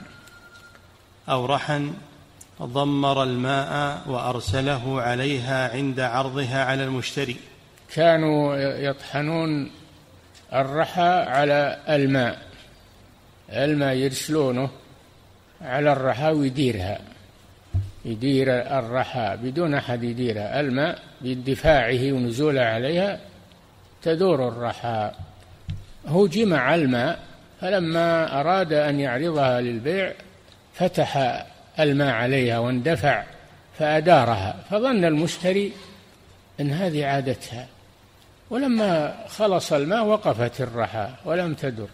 أو رحن ضمر الماء وأرسله عليها عند عرضها على المشتري. كانوا يطحنون الرحى على الماء، الماء يرسلونه على الرحى ويديرها، يدير الرحى بدون أحد يديرها، الماء باندفاعه ونزوله عليها تدور الرحى. هو جمع الماء، فلما أراد أن يعرضها للبيع فتح الماء عليها واندفع فأدارها، فظن المشتري أن هذه عادتها، ولما خلص الماء وقفت الرحى ولم تدر،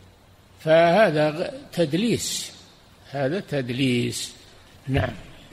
فهذا تدليس، هذا تدليس، نعم.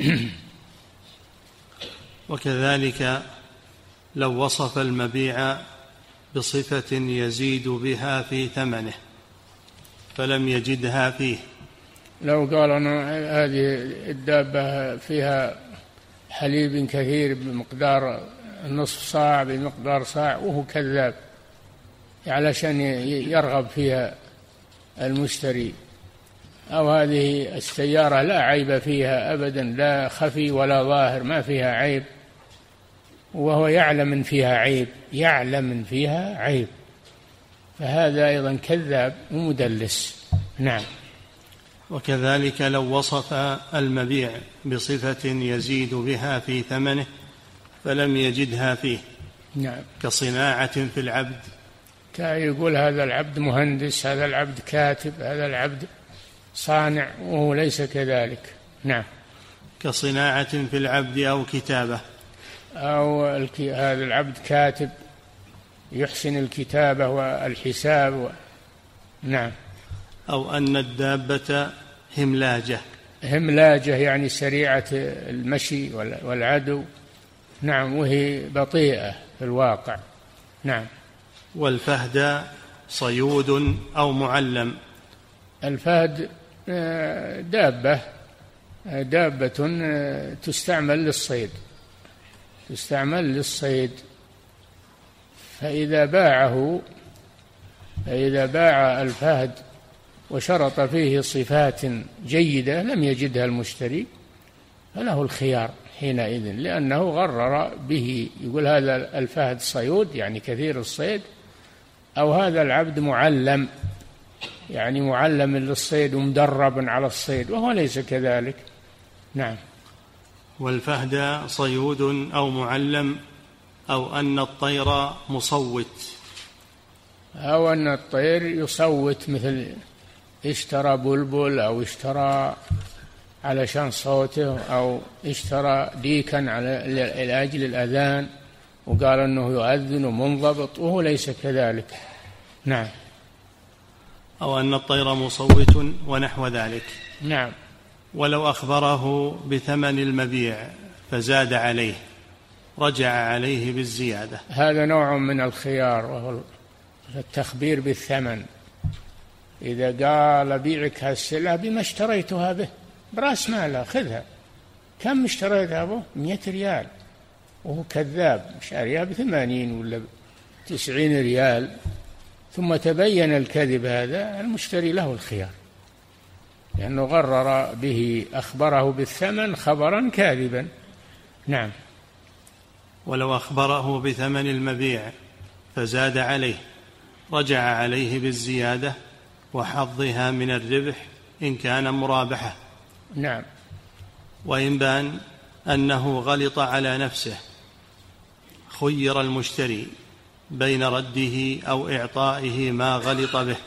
وكذلك لو وصف المبيع بصفة يزيد بها في ثمنه فلم يجدها فيه، لو قال أنا هذه الدابة فيها حليب كثير بمقدار نصف صاع بمقدار صاع، وهو كذاب علشان يرغب فيها المشتري، أو هذه السيارة لا عيب فيها أبدا، لا خفي ولا ظاهر، ما فيها عيب، وهو يعلم أن فيها عيب، يعلم أن فيها عيب، فهذا أيضا كذاب ومدلس، نعم. وكذلك لو وصف المبيع بصفة يزيد بها في ثمنه فلم يجدها فيه، نعم، كصناعة في العبد، يقول هذا العبد مهندس، هذا العبد كاتب، هذا العبد صانع، وهو ليس كذلك، نعم. كصناعة في العبد أو كتابة، أو هذا العبد كاتب يحسن الكتابة والحساب و... نعم. أو أن الدابة هملاجة، هملاجة يعني سريعة المشي والعدو، نعم، وهي بطيئة في الواقع. نعم. والفهد صيود أو معلم. الفهد دابة دابة تستعمل للصيد تستعمل للصيد فإذا باعه فإذا باع الفهد وشرط فيه صفات جيدة لم يجدها المشتري فله الخيار حينئذ، لأنه غرر به، يقول هذا الفهد صيود يعني كثير الصيد، أو هذا العبد معلم يعني معلم للصيد ومدرب على الصيد، وهو ليس كذلك. نعم. والفهد صيود أو معلم، أو أن الطير مصوت، أو أن الطير يصوت، مثل اشترى بلبل أو اشترى علشان صوته، أو اشترى ديكا على لأجل الأذان وقال أنه يؤذن ومنضبط، وهو ليس كذلك. نعم. أو أن الطير مصوت ونحو ذلك. نعم. ولو أخبره بثمن المبيع فزاد عليه رجع عليه بالزيادة. هذا نوع من الخيار، وهو التخبير بالثمن. إذا قال بيعك هالسلعة بما اشتريتها به برأس مالها، خذها. كم اشتريتها به؟ مئة ريال، وهو كذاب، شاريها بثمانين ولا تسعين ريال، ثم تبين الكذب، هذا المشتري له الخيار، لأنه غرر به، أخبره بالثمن خبرا كاذبا. نعم. ولو أخبره بثمن المبيع فزاد عليه رجع عليه بالزيادة وحظها من الربح إن كان مرابحة. نعم. وإن بان أنه غلط على نفسه خير المشتري بين رده أو إعطائه ما غلط به.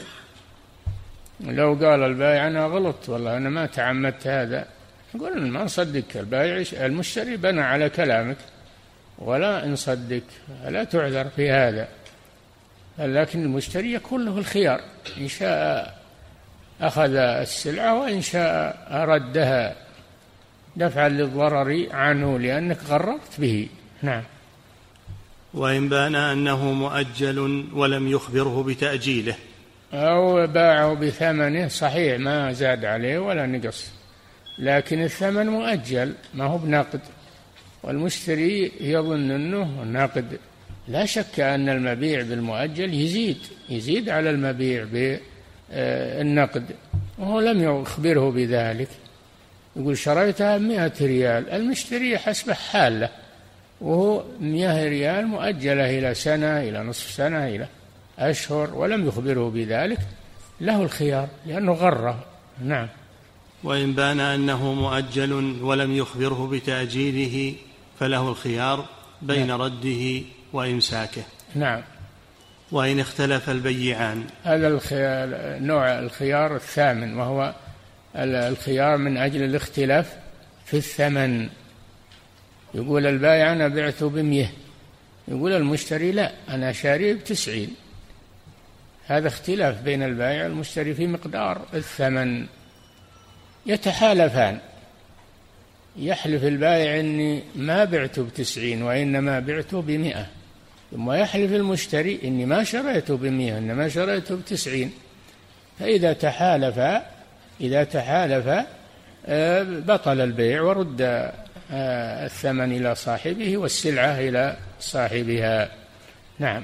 لو قال البائع أنا غلط والله أنا ما تعمدت هذا، نقول ما نصدقك. البائع المشتري بنى على كلامك ولا نصدق، لا تعذر في هذا. لكن المشتري يكون له الخيار، إن شاء أخذ السلعة وإن شاء ردها دفعا للضرر عنه لأنك غررت به. نعم. وإن بان أنه مؤجل ولم يخبره بتأجيله، أو باعه بثمنه صحيح ما زاد عليه ولا نقص، لكن الثمن مؤجل ما هو بنقد، والمشتري يظن أنه نقد. لا شك أن المبيع بالمؤجل يزيد يزيد على المبيع بالنقد، وهو لم يخبره بذلك. يقول شريتها مئة ريال، المشتري حسب حاله، وهو مئة ريال مؤجلة إلى سنة إلى نصف سنة إلى أشهر، ولم يخبره بذلك، له الخيار لأنه غره. نعم. وإن بان أنه مؤجل ولم يخبره بتأجيله فله الخيار بين نعم. رده وإمساكه. نعم. وإن اختلف البيعان، هذا الخيار نوع الخيار الثامن، وهو الخيار من أجل الاختلاف في الثمن. يقول البائع أنا بعته بمئة، يقول المشتري لا أنا شاريه بتسعين. هذا اختلاف بين البائع والمشتري في مقدار الثمن. يتحالفان، يحلف البائع إني ما بعته بتسعين وإنما بعته بمئة، ثم يحلف المشتري إني ما شريته بمئة إنما شريته بتسعين. فإذا تحالف إذا تحالف بطل البيع ورد الثمن إلى صاحبه والسلعة إلى صاحبها. نعم.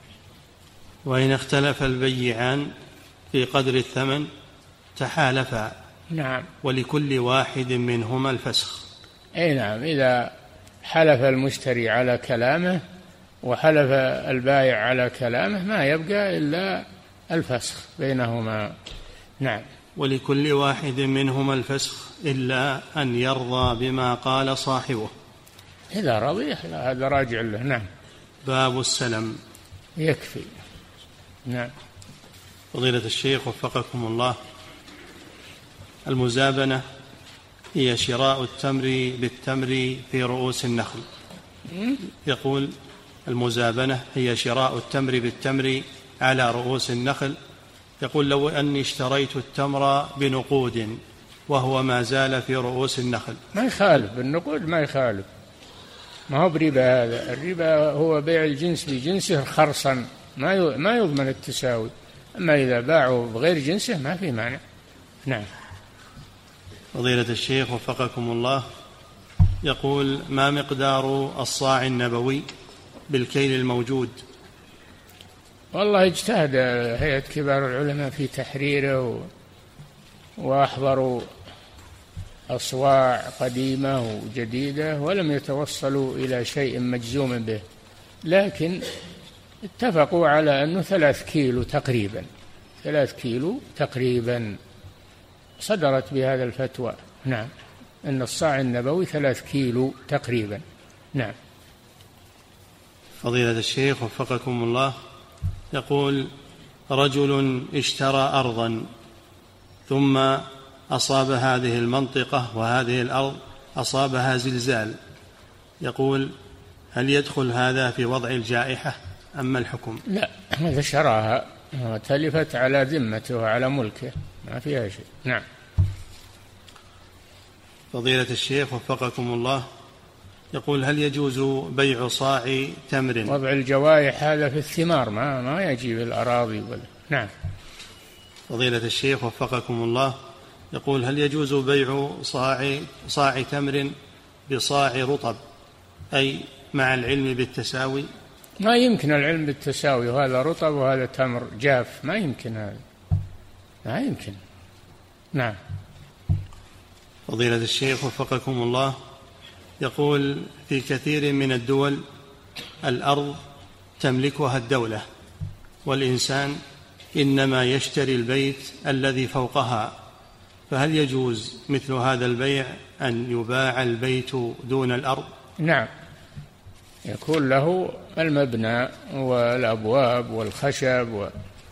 وإن اختلف البيعان في قدر الثمن تحالفا. نعم. ولكل واحد منهما الفسخ. أي نعم. إذا حلف المشتري على كلامه وحلف البائع على كلامه ما يبقى إلا الفسخ بينهما. نعم. ولكل واحد منهما الفسخ إلا أن يرضى بما قال صاحبه. إذا رضي هذا راجع له. نعم. باب السلم. يكفي. نعم. فضيلة الشيخ وفقكم الله، المزابنة هي شراء التمر بالتمر في رؤوس النخل. يقول المزابنة هي شراء التمر بالتمر على رؤوس النخل. يقول لو أني اشتريت التمر بنقود وهو ما زال في رؤوس النخل. ما يخالف بالنقود، ما يخالف. ما هو بربا هذا. الربا هو بيع الجنس بجنسه خرصا، ما ما يضمن التساوي. أما إذا باعوا بغير جنسه ما في مانع. نعم. فضيلة الشيخ وفقكم الله، يقول: ما مقدار الصاع النبوي بالكيل الموجود؟ والله اجتهد هيئة كبار العلماء في تحريره، وأحضروا أصواع قديمة وجديدة ولم يتوصلوا إلى شيء مجزوم به، لكن اتفقوا على أنه ثلاث كيلو تقريبا، ثلاث كيلو تقريبا صدرت بهذا الفتوى. نعم، أن الصاع النبوي ثلاث كيلو تقريبا. نعم. فضيلة الشيخ وفقكم الله، يقول: رجل اشترى أرضا ثم أصاب هذه المنطقة وهذه الأرض أصابها زلزال، يقول: هل يدخل هذا في وضع الجائحة أم ما الحكم؟ لا، هذا شراها تلفت على ذمته وعلى ملكه، ما فيها شيء. نعم. فضيلة الشيخ وفقكم الله، يقول: هل يجوز بيع صاع تمر؟ وضع الجوائح هذا في الثمار، ما ما يجي في الأراضي ولا. نعم. فضيلة الشيخ وفقكم الله، يقول: هل يجوز بيع صاع صاع تمر بصاع رطب، أي مع العلم بالتساوي؟ ما يمكن العلم بالتساوي، وهذا رطب وهذا تمر جاف، ما يمكن هذا، ما يمكن. نعم. فضيلة الشيخ وفقكم الله، يقول: في كثير من الدول الأرض تملكها الدولة، والإنسان إنما يشتري البيت الذي فوقها، فهل يجوز مثل هذا البيع أن يباع البيت دون الأرض؟ نعم، يكون له المبنى والأبواب والخشب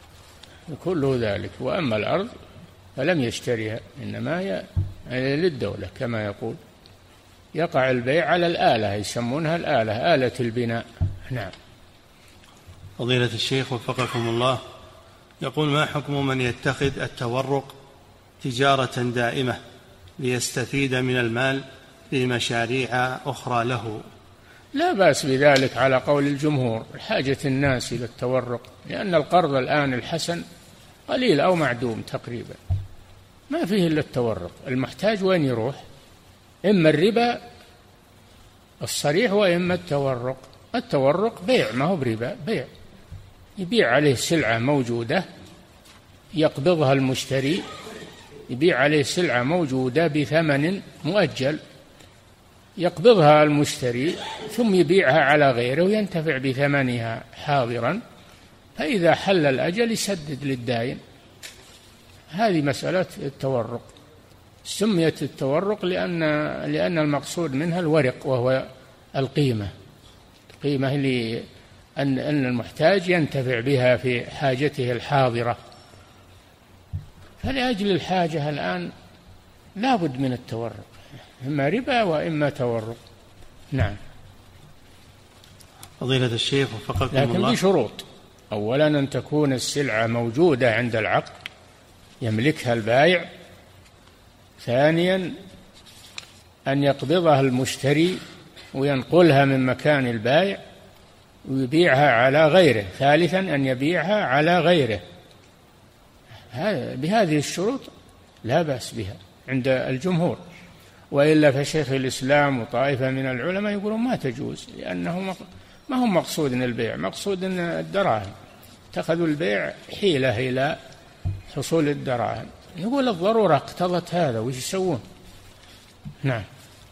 وكل ذلك، وأما الأرض فلم يشتريها، إنما هي للدولة كما يقول. يقع البيع على الآلة، يسمونها الآلة، آلة البناء. نعم. فضيلة الشيخ وفقكم الله، يقول: ما حكم من يتخذ التورق تجارة دائمة ليستفيد من المال في مشاريع أخرى له؟ لا بأس بذلك على قول الجمهور، حاجة الناس إلى التورق، لأن القرض الآن الحسن قليل أو معدوم تقريبا، ما فيه إلا التورق. المحتاج وين يروح؟ إما الربا الصريح وإما التورق. التورق بيع، ما هو بربا، بيع، يبيع عليه سلعة موجودة يقبضها المشتري، يبيع عليه سلعة موجودة بثمن مؤجل يقبضها المشتري ثم يبيعها على غيره وينتفع بثمنها حاضرا، فإذا حل الأجل يسدد للدائن. هذه مسألة التورق. سميت التورق لأن لأن المقصود منها الورق، وهو القيمة، القيمة اللي أن أن المحتاج ينتفع بها في حاجته الحاضرة. فلأجل الحاجة الآن لا بد من التورق، إما ربا وإما تورق. نعم. فضيلة الشيخ وفقكم لكن الله، بشروط: أولا أن تكون السلعة موجودة عند العقد يملكها البائع، ثانيا أن يقبضها المشتري وينقلها من مكان البائع ويبيعها على غيره، ثالثا أن يبيعها على غيره. بهذه الشروط لا بأس بها عند الجمهور، وإلا فشيخ الإسلام وطائفة من العلماء يقولون ما تجوز، لأنه ما هم مقصود البيع، مقصود الدراهم، اتخذوا البيع حيلة إلى حصول الدراهم. يقول الضرورة اقتضت هذا، وش يسوون؟ نعم.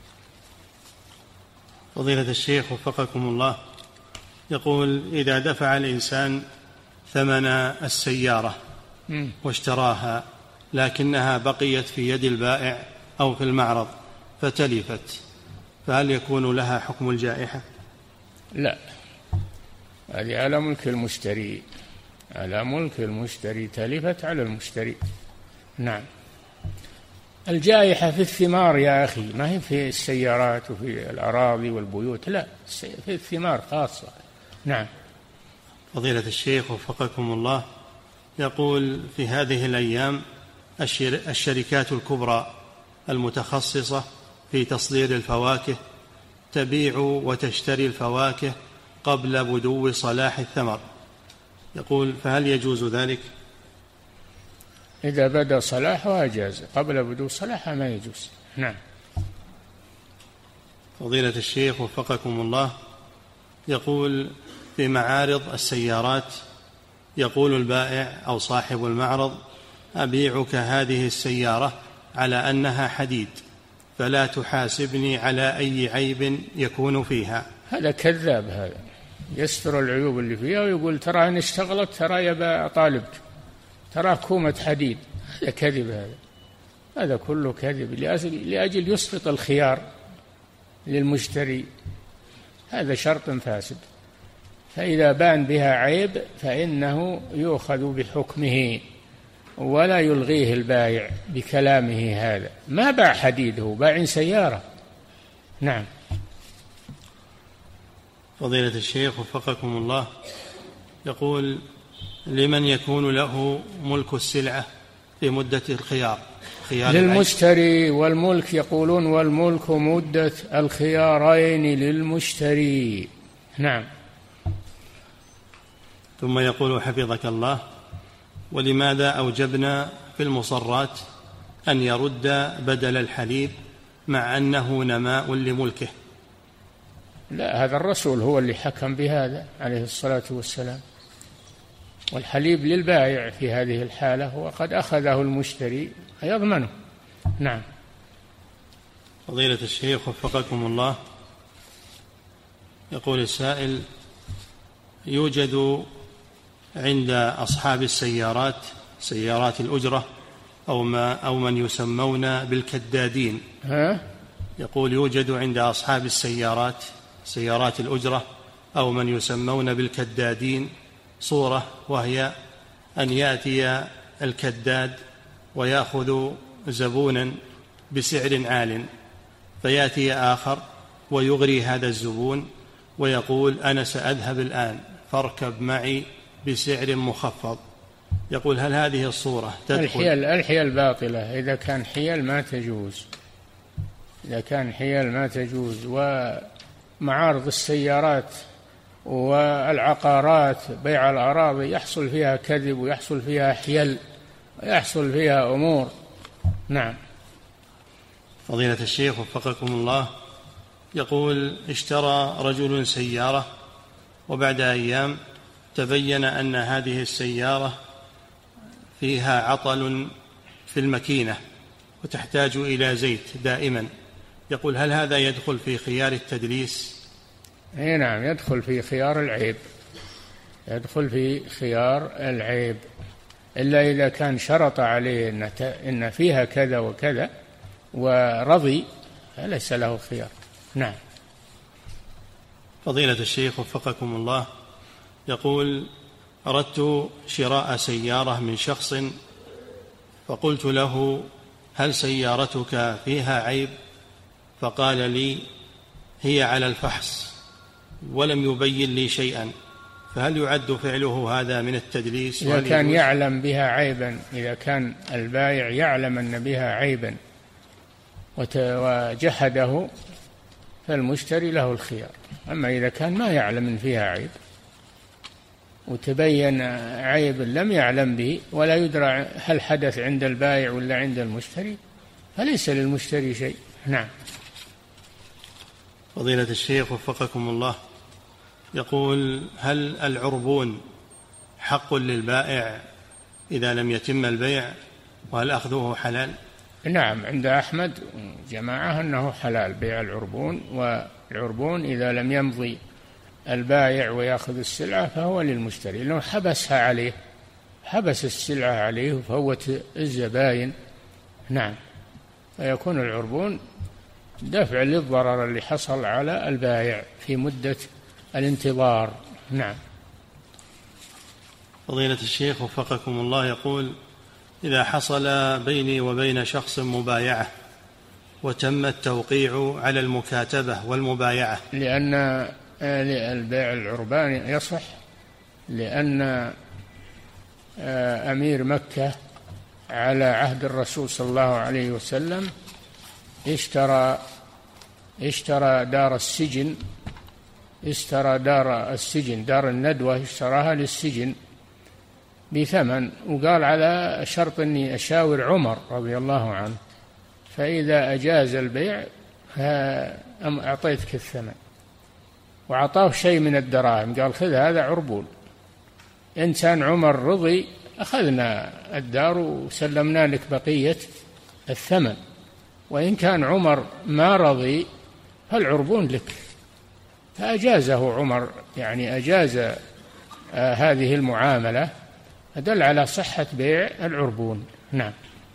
فضيلة الشيخ وفقكم الله، يقول: إذا دفع الإنسان ثمن السيارة م. واشتراها لكنها بقيت في يد البائع أو في المعرض فتلفت، فهل يكون لها حكم الجائحة؟ لا، هذه على ملك المشتري، على ملك المشتري، تلفت على المشتري. نعم. الجائحة في الثمار يا أخي، ما هي في السيارات وفي الأراضي والبيوت، لا، في الثمار خاصة. نعم. فضيلة الشيخ وفقكم الله، يقول: في هذه الأيام الشركات الكبرى المتخصصة في تصدير الفواكه تبيع وتشتري الفواكه قبل بدو صلاح الثمر، يقول فهل يجوز ذلك؟ إذا بدا صلاحها جاز، قبل بدو صلاحها ما يجوز. نعم. فضيلة الشيخ وفقكم الله، يقول في معارض السيارات يقول البائع أو صاحب المعرض: أبيعك هذه السيارة على أنها حديد، فلا تحاسبني على أي عيب يكون فيها. هذا كذاب، هذا يستر العيوب اللي فيها ويقول ترى إن اشتغلت ترى يا طالبك ترى كومة حديد. هذا كذب، هذا هذا كله كذب لأجل, لأجل يسقط الخيار للمشتري. هذا شرط فاسد. فإذا بان بها عيب فإنه يؤخذ بحكمه ولا يلغيه البائع بكلامه. هذا ما باع حديد، هو باع سيارة. نعم. فضيلة الشيخ وفقكم الله، يقول لمن يكون له ملك السلعة في مدة الخيار؟ خيار للمشتري، والملك يقولون والملك مدة الخيارين للمشتري. نعم. ثم يقول حفظك الله: ولماذا أوجبنا في المصرات أن يرد بدل الحليب مع أنه نماء لملكه؟ لا، هذا الرسول هو اللي حكم بهذا عليه الصلاة والسلام، والحليب للبائع في هذه الحالة وقد أخذه المشتري يضمنه. نعم. فضيلة الشيخ وفقكم الله، يقول السائل: يوجد عند أصحاب السيارات سيارات الأجرة أو, ما أو من يسمون بالكدادين. ها؟ يقول يوجد عند أصحاب السيارات سيارات الأجرة أو من يسمون بالكدادين صورة، وهي أن يأتي الكداد ويأخذ زبونا بسعر عال، فيأتي آخر ويغري هذا الزبون ويقول: أنا سأذهب الآن فاركب معي بسعر مخفض. يقول هل هذه الصورة تدخل؟ الحيل الحيل باطلة. إذا كان حيل ما تجوز، إذا كان حيل ما تجوز. ومعارض السيارات والعقارات بيع الأراضي يحصل فيها كذب ويحصل فيها حيل ويحصل فيها أمور. نعم. فضيلة الشيخ وفقكم الله، يقول اشترى رجل سيارة وبعد أيام تبين أن هذه السيارة فيها عطل في الماكينة وتحتاج إلى زيت دائما. يقول هل هذا يدخل في خيار التدليس؟ اي نعم، يدخل في خيار العيب، يدخل في خيار العيب، إلا إذا كان شرط عليه إن فيها كذا وكذا ورضي فليس له خيار. نعم. فضيلة الشيخ وفقكم الله، يقول أردت شراء سيارة من شخص فقلت له هل سيارتك فيها عيب؟ فقال لي هي على الفحص ولم يبين لي شيئا، فهل يعد فعله هذا من التدليس؟ إذا كان يعلم بها عيبا، إذا كان البائع يعلم أن بها عيبا وجحده فالمشتري له الخيار. أما إذا كان ما يعلم أن فيها عيب وتبين عيب لم يعلم به ولا يدرى هل حدث عند البائع ولا عند المشتري فليس للمشتري شيء. نعم. فضيلة الشيخ وفقكم الله، يقول هل العربون حق للبائع إذا لم يتم البيع، وهل أخذه حلال؟ نعم، عند أحمد جماعة أنه حلال بيع العربون، والعربون إذا لم يمضي البائع ويأخذ السلعة فهو للمشتري، لأنه حبسها عليه، حبس السلعة عليه وفوت الزباين. نعم. فيكون العربون دفع للضرر اللي حصل على البائع في مدة الانتظار. نعم. فضيلة الشيخ وفقكم الله، يقول إذا حصل بيني وبين شخص مبايعة وتم التوقيع على المكاتبة والمبايعة، لأن البيع العربان يصح، لأن أمير مكة على عهد الرسول صلى الله عليه وسلم اشترى اشترى دار السجن اشترى دار السجن دار الندوة اشتراها للسجن بثمن، وقال على شرط أني أشاور عمر رضي الله عنه، فإذا أجاز البيع أعطيتك الثمن، وعطاه شيء من الدراهم، قال خذ هذا عربون. إن كان عمر رضي أخذنا الدار وسلمنا لك بقية الثمن، وإن كان عمر ما رضي فالعربون لك. فأجازه عمر، يعني أجاز آه هذه المعاملة، أدل على صحة بيع العربون. نعم.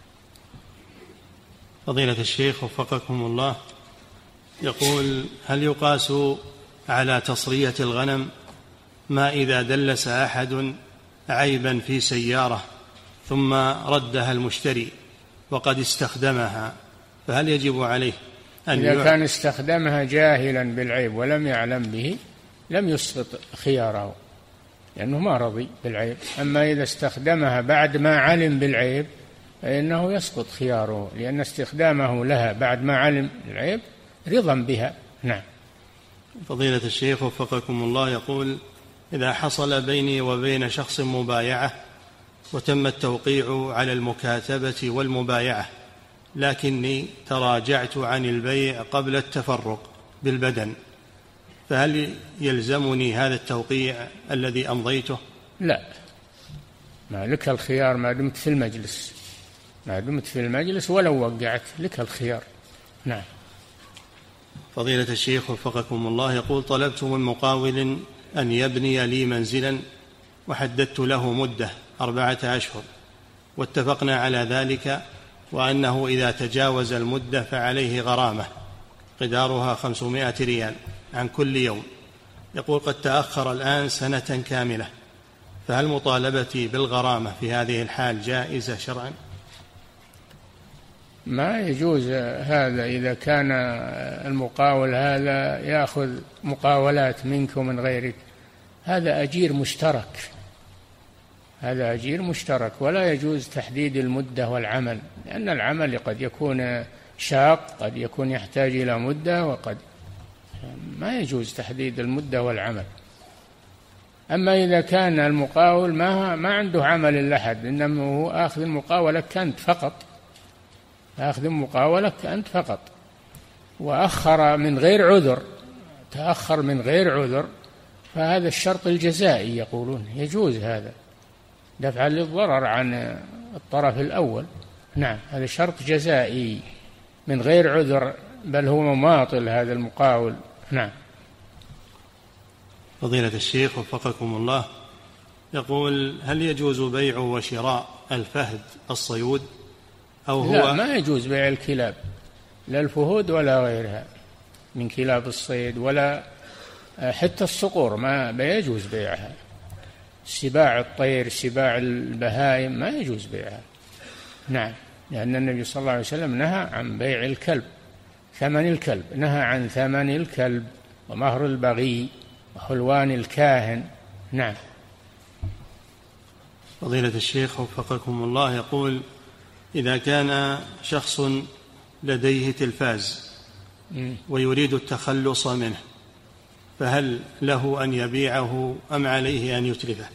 فضيلة الشيخ وفقكم الله، يقول: هل يقاس على تصرية الغنم ما إذا دلس أحد عيبا في سيارة ثم ردها المشتري وقد استخدمها، فهل يجب عليه أن إذا كان استخدمها جاهلا بالعيب ولم يعلم به لم يسقط خياره، لأنه ما رضي بالعيب. أما إذا استخدمها بعد ما علم بالعيب فإنه يسقط خياره، لأن استخدامه لها بعد ما علم بالعيب رضا بها. نعم. فضيلة الشيخ وفقكم الله، يقول: إذا حصل بيني وبين شخص مبايعة وتم التوقيع على المكاتبة والمبايعة، لكني تراجعت عن البيع قبل التفرق بالبدن، فهل يلزمني هذا التوقيع الذي أمضيته؟ لا، ما لك الخيار ما دمت في المجلس، ما دمت في المجلس ولو وقعت لك الخيار. نعم. فضيلة الشيخ وفقكم الله، يقول: طلبت من مقاول أن يبني لي منزلا وحددت له مدة أربعة أشهر، واتفقنا على ذلك، وأنه إذا تجاوز المدة فعليه غرامة قدارها خمسمائة ريال عن كل يوم. يقول: قد تأخر الآن سنة كاملة، فهل مطالبتي بالغرامة في هذه الحال جائزة شرعا؟ ما يجوز هذا. إذا كان المقاول هذا يأخذ مقاولات منك ومن غيرك، هذا أجير مشترك، هذا أجير مشترك، ولا يجوز تحديد المدة والعمل، لأن العمل قد يكون شاق، قد يكون يحتاج إلى مدة، وقد ما يجوز تحديد المدة والعمل. أما إذا كان المقاول ما ما عنده عمل لأحد، إنما هو آخذ المقاولة كنت فقط، آخذ مقاولة أنت فقط، وأخر من غير عذر، تأخر من غير عذر، فهذا الشرط الجزائي يقولون يجوز هذا، دفعا للضرر عن الطرف الأول. نعم، هذا شرط جزائي من غير عذر، بل هو مماطل هذا المقاول. نعم. فضيلة الشيخ وفقكم الله، يقول: هل يجوز بيع وشراء الفهد الصيود أو هو؟ لا، ما يجوز بيع الكلاب، لا الفهود ولا غيرها من كلاب الصيد، ولا حتى الصقور ما يجوز بيعها، سباع الطير، سباع البهائم ما يجوز بيعها. نعم، لأن النبي صلى الله عليه وسلم نهى عن بيع الكلب، ثمن الكلب، نهى عن ثمن الكلب ومهر البغي وحلوان الكاهن. نعم. فضيلة الشيخ وفقكم الله، يقول: إذا كان شخص لديه تلفاز ويريد التخلص منه، فهل له أن يبيعه أم عليه أن يتلفه؟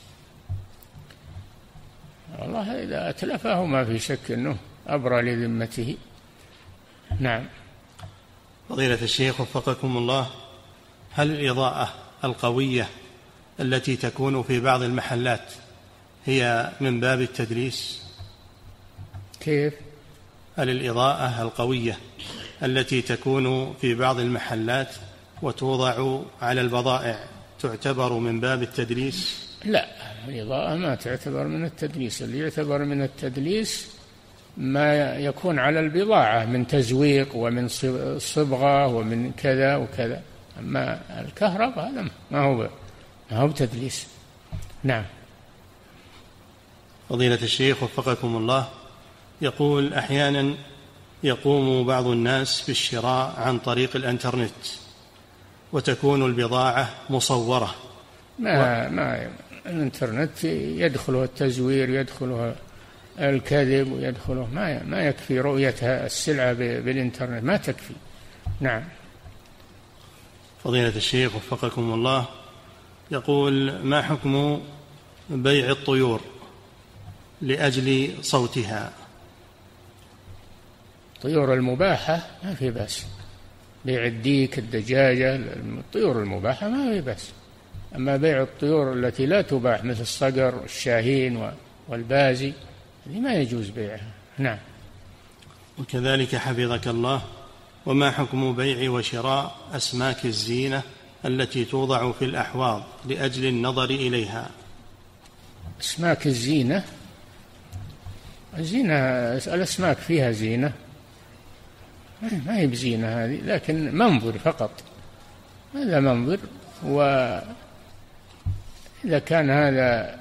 والله إذا أتلفه ما في شك أنه أبرى لذمته. نعم. فضيلة الشيخ وفقكم الله، هل الإضاءة القوية التي تكون في بعض المحلات هي من باب التدليس؟ كيف؟ هل الإضاءة القوية التي تكون في بعض المحلات وتوضع على البضائع تعتبر من باب التدليس؟ لا، الإضاءة ما تعتبر من التدليس. اللي يعتبر من التدليس ما يكون على البضاعة من تزويق ومن صبغة ومن كذا وكذا، أما الكهرباء هذا ما هو ما هو بتدليس. نعم. فضيلة الشيخ وفقكم الله، يقول: أحيانا يقوم بعض الناس بالشراء عن طريق الإنترنت وتكون البضاعة مصورة. ما, و... ما الإنترنت يدخله التزوير، يدخله الكذب، ويدخله ما ما يكفي رؤية السلعة بالإنترنت، ما تكفي. نعم. فضيلة الشيخ وفقكم الله، يقول: ما حكم بيع الطيور لأجل صوتها؟ الطيور المباحة ما في بأس، بيع الديك، الدجاجة، الطيور المباحة ما في بأس. أما بيع الطيور التي لا تباح مثل الصقر والشاهين والبازي هذه ما يجوز بيعها. نعم. وكذلك حفظك الله، وما حكم بيع وشراء أسماك الزينة التي توضع في الأحواض لأجل النظر إليها؟ أسماك الزينة، الزينة الأسماك فيها زينة، ما هي بزينة هذه، لكن منظر فقط، هذا منظر. وإذا كان هذا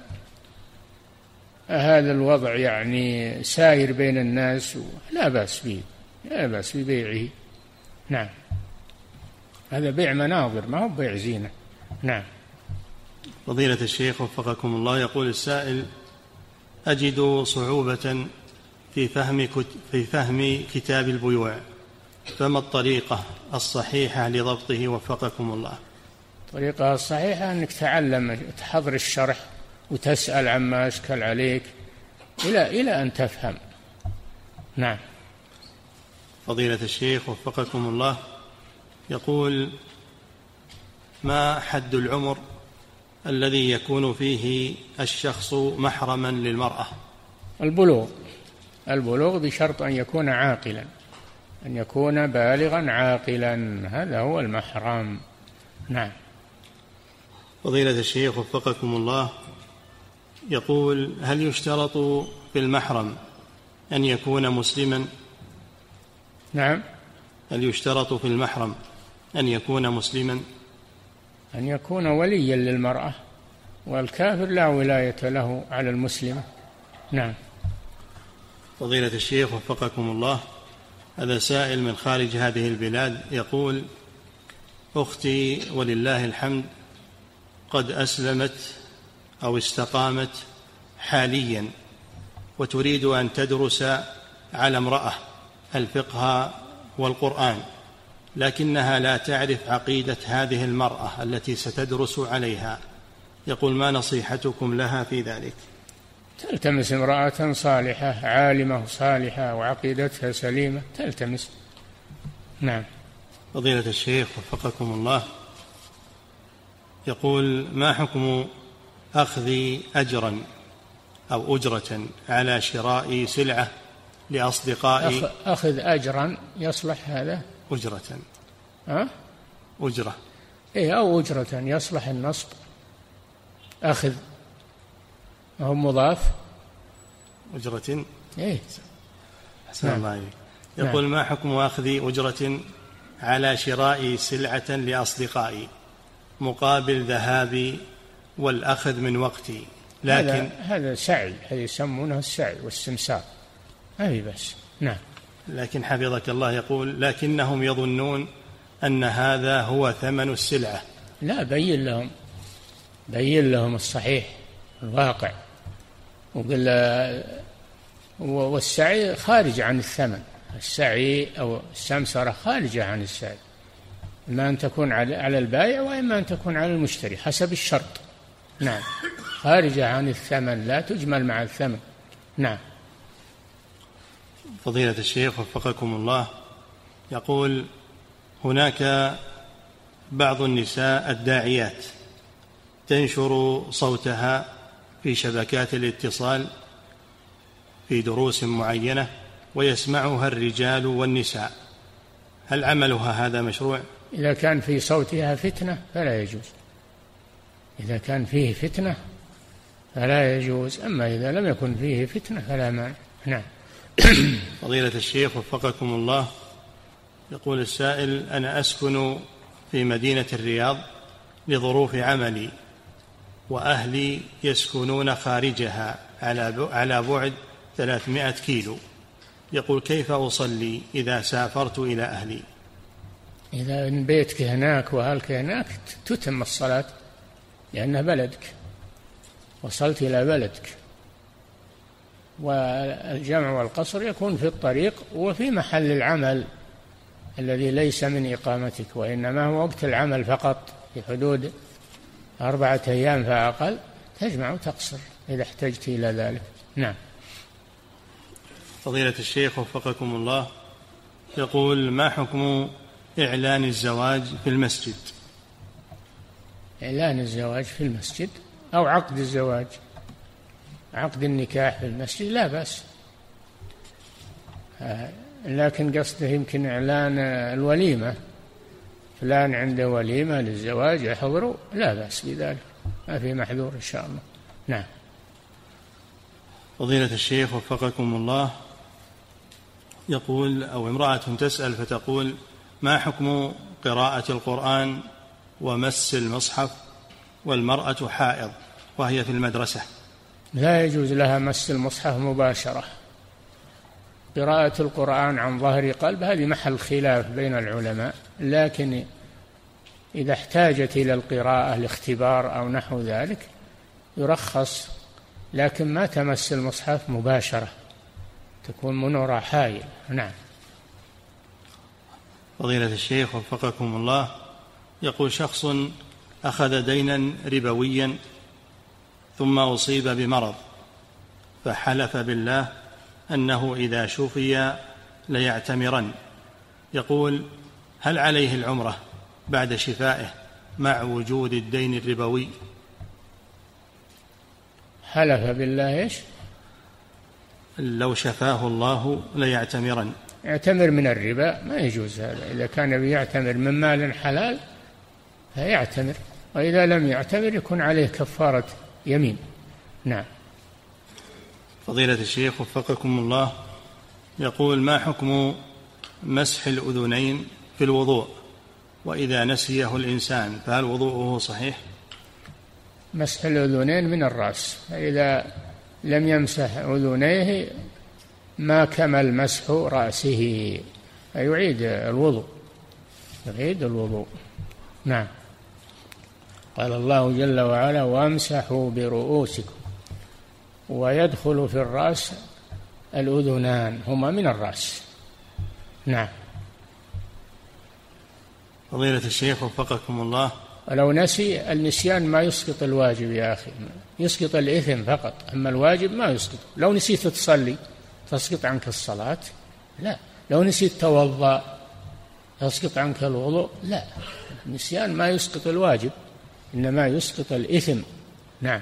هذا الوضع يعني سائر بين الناس لا بأس به، لا بأس ببيعه. نعم. هذا بيع مناظر ما هو بيع زينة. نعم. فضيلة الشيخ وفقكم الله، يقول السائل: أجد صعوبة في فهم في فهم كتاب البيوع، فما الطريقة الصحيحة لضبطه وفقكم الله؟ الطريقة الصحيحة أنك تعلم، تحضر الشرح وتسأل عما أشكل عليك إلى إلى أن تفهم. نعم. فضيلة الشيخ وفقكم الله، يقول: ما حد العمر الذي يكون فيه الشخص محرما للمرأة؟ البلوغ، البلوغ بشرط أن يكون عاقلا، أن يكون بالغا عاقلا، هذا هو المحرم. نعم. فضيلة الشيخ وفقكم الله، يقول: هل يشترط في المحرم أن يكون مسلما؟ نعم. هل يشترط في المحرم أن يكون مسلما؟ أن يكون وليا للمرأة، والكافر لا ولاية له على المسلمة. نعم. فضيلة الشيخ وفقكم الله، هذا سائل من خارج هذه البلاد، يقول: أختي ولله الحمد قد أسلمت أو استقامت حاليا، وتريد أن تدرس على امرأة الفقه والقرآن، لكنها لا تعرف عقيدة هذه المرأة التي ستدرس عليها. يقول: ما نصيحتكم لها في ذلك؟ تلتمس امرأة صالحة عالمة صالحة وعقيدتها سليمة، تلتمس. نعم. فضيلة الشيخ وفقكم الله، يقول: ما حكم أخذ أجرا أو أجرة على شراء سلعة لأصدقائي؟ أخذ أجرا يصلح هذا؟ أجرة. ها؟ أجرة. إيه، أو أجرة يصلح النصب. أخذ ما هو مضاف. أجرة. إيه. أحسن الله عليك. يقول: نعم. ما حكم أخذ أجرة على شراء سلعة لأصدقائي مقابل ذهابي والأخذ من وقتي؟ لكن هذا, هذا سعي، هذا يسمونه السعي والسمسار، ما في بس. نعم. لكن حفظك الله، يقول: لكنهم يظنون أن هذا هو ثمن السلعة. لا، بين لهم، بين لهم الصحيح الواقع، وقل والسعي خارج عن الثمن، السعي أو السمسرة خارجة عن السعي، إما أن تكون على البائع وإما أن تكون على المشتري حسب الشرط. نعم. خارجة عن الثمن، لا تجمل مع الثمن. نعم. فضيلة الشيخ وفقكم الله، يقول: هناك بعض النساء الداعيات تنشر صوتها في شبكات الاتصال في دروس معينة ويسمعها الرجال والنساء، هل عملها هذا مشروع؟ إذا كان في صوتها فتنة فلا يجوز، إذا كان فيه فتنة فلا يجوز، أما إذا لم يكن فيه فتنة فلا مانع. نعم. فضيلة الشيخ وفقكم الله، يقول السائل: أنا أسكن في مدينة الرياض لظروف عملي، وأهلي يسكنون خارجها على بعد ثلاثمائة كيلو. يقول: كيف أصلي إذا سافرت إلى أهلي؟ إذا إن بيتك هناك وأهلك هناك تتم الصلاة، لأنها بلدك، وصلت إلى بلدك. والجمع والقصر يكون في الطريق وفي محل العمل الذي ليس من إقامتك، وإنما هو وقت العمل فقط في حدود أربعة أيام فأقل، تجمع وتقصر إذا احتجت إلى ذلك. نعم. فضيلة الشيخ وفقكم الله، يقول: ما حكم إعلان الزواج في المسجد؟ إعلان الزواج في المسجد أو عقد الزواج، عقد النكاح في المسجد لا بأس، لكن قصده يمكن إعلان الوليمة، فلان عنده وليمة للزواج يحضروا، لا بأس بذلك، ما في محذور إن شاء الله. نعم. فضيلة الشيخ وفقكم الله، يقول أو امرأة تسأل فتقول: ما حكم قراءة القرآن ومس المصحف والمرأة حائض وهي في المدرسة؟ لا يجوز لها مس المصحف مباشرة. قراءة القرآن عن ظهر قلب هذه محل خلاف بين العلماء، لكن إذا احتاجت إلى القراءة لاختبار أو نحو ذلك يرخص، لكن ما تمس المصحف مباشرة، تكون منورة حائل. نعم. فضيلة الشيخ وفقكم الله، يقول: شخص أخذ دينا ربويا ثم أصيب بمرض فحلف بالله أنه إذا شفي ليعتمرن، يقول: هل عليه العمرة بعد شفائه مع وجود الدين الربوي؟ حلف بالله إيش؟ لو شفاه الله ليعتمرن. يعتمر من الربا ما يجوز هذا، إذا كان بيعتمر من مال حلال فيعتمر، وإذا لم يعتمر يكون عليه كفارة يمين. نعم. فضيلة الشيخ وفقكم الله، يقول: ما حكم مسح الأذنين في الوضوء وإذا نسيه الإنسان فهل وضوءه صحيح؟ مسح الأذنين من الرأس، إذا لم يمسح أذنيه ما كمل مسح رأسه، فيعيد الوضوء، يعيد الوضوء. نعم. قال الله جل وعلا: وامسحوا برؤوسكم، ويدخل في الرأس الأذنان، هما من الرأس. نعم. فضيلة الشيخ وفقكم الله، ولو نسي، النسيان ما يسقط الواجب يا أخي، يسقط الإثم فقط، أما الواجب ما يسقط. لو نسيت تصلي تسقط عنك الصلاة؟ لا. لو نسيت توضأ يسقط عنك الوضوء؟ لا. النسيان ما يسقط الواجب، إنما يسقط الإثم. نعم.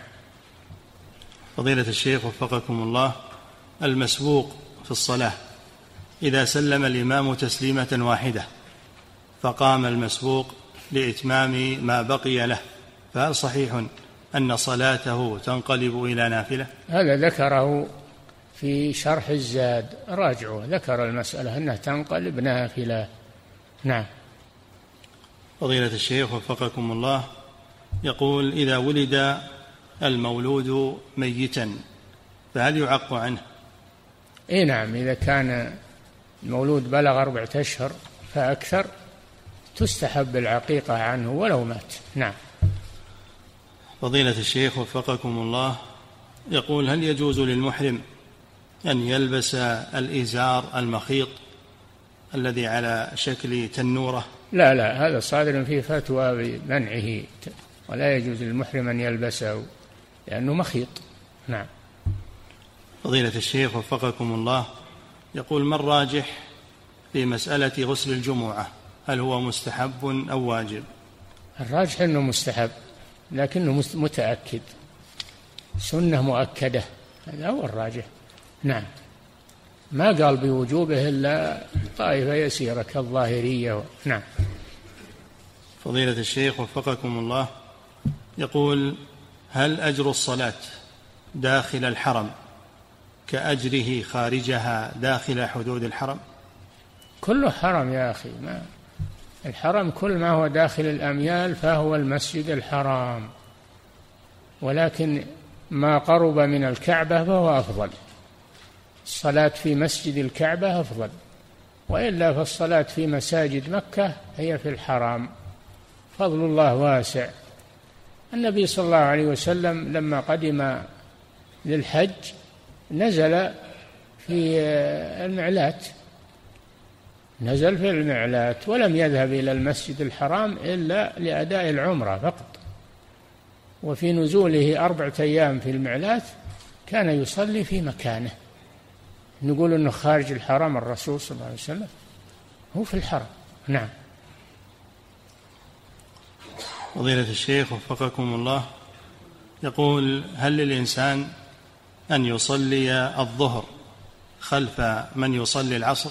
فضيلة الشيخ وفقكم الله، المسبوق في الصلاة إذا سلم الإمام تسليمة واحدة فقام المسبوق لإتمام ما بقي له، فهل صحيح أن صلاته تنقلب إلى نافلة؟ هذا ذكره في شرح الزاد، راجعوا، ذكر المسألة أنها تنقلب نافلة. نعم. فضيلة الشيخ وفقكم الله، يقول: إذا ولد المولود ميتا فهل يعق عنه؟ إيه نعم، إذا كان المولود بلغ أربعة أشهر فأكثر تستحب العقيقة عنه ولو مات. نعم. فضيلة الشيخ وفقكم الله، يقول: هل يجوز للمحرم أن يلبس الإزار المخيط الذي على شكل تنورة؟ لا لا، هذا صادر فيه فتوى بمنعه، ولا يجوز للمحرم أن يلبسه لأنه مخيط. نعم. فضيلة الشيخ وفقكم الله، يقول: ما الراجح في مسألة غسل الجمعة؟ هل هو مستحب أو واجب؟ الراجح أنه مستحب، لكنه متأكد، سنة مؤكدة، هذا هو الراجح. نعم. ما قال بوجوبه إلا طائفة يسيرة كالظاهرية. نعم. فضيلة الشيخ وفقكم الله، يقول: هل أجر الصلاة داخل الحرم كأجره خارجها داخل حدود الحرم؟ كله حرم يا أخي، ما الحرم كل ما هو داخل الأميال فهو المسجد الحرام، ولكن ما قرب من الكعبة فهو أفضل، الصلاة في مسجد الكعبة أفضل، وإلا فالصلاة في مساجد مكة هي في الحرام، فضل الله واسع. النبي صلى الله عليه وسلم لما قدم للحج نزل في المعلات نزل في المعلات ولم يذهب إلى المسجد الحرام إلا لأداء العمرة فقط، وفي نزوله أربعة أيام في المعلات كان يصلي في مكانه. نقول أنه خارج الحرم الرسول صلى الله عليه وسلم، هو في الحرم. نعم. فضيلة الشيخ وفقكم الله، يقول: هل للإنسان أن يصلي الظهر خلف من يصلي العصر؟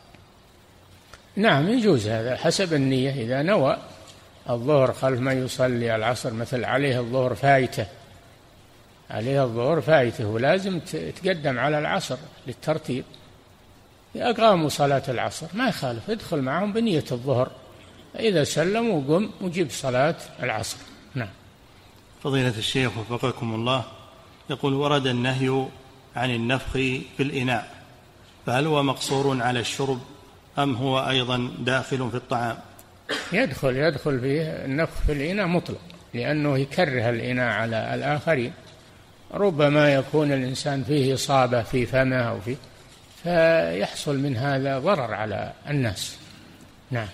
نعم يجوز هذا حسب النية. إذا نوى الظهر خلف من يصلي العصر، مثل عليه الظهر فايته عليه الظهر فايته ولازم تقدم على العصر للترتيب، أقاموا صلاة العصر ما يخالف، ادخل معهم بنية الظهر، إذا سلموا قم وجيب صلاة العصر. نعم. فضيلة الشيخ وفقكم الله، يقول: ورد النهي عن النفخ في الإناء، فهل هو مقصور على الشرب أم هو أيضا داخل في الطعام؟ يدخل يدخل فيه النفخ في الإناء مطلق، لأنه يكره الإناء على الآخرين، ربما يكون الإنسان فيه إصابة في فمه أو فيه، فيحصل من هذا ضرر على الناس. نعم.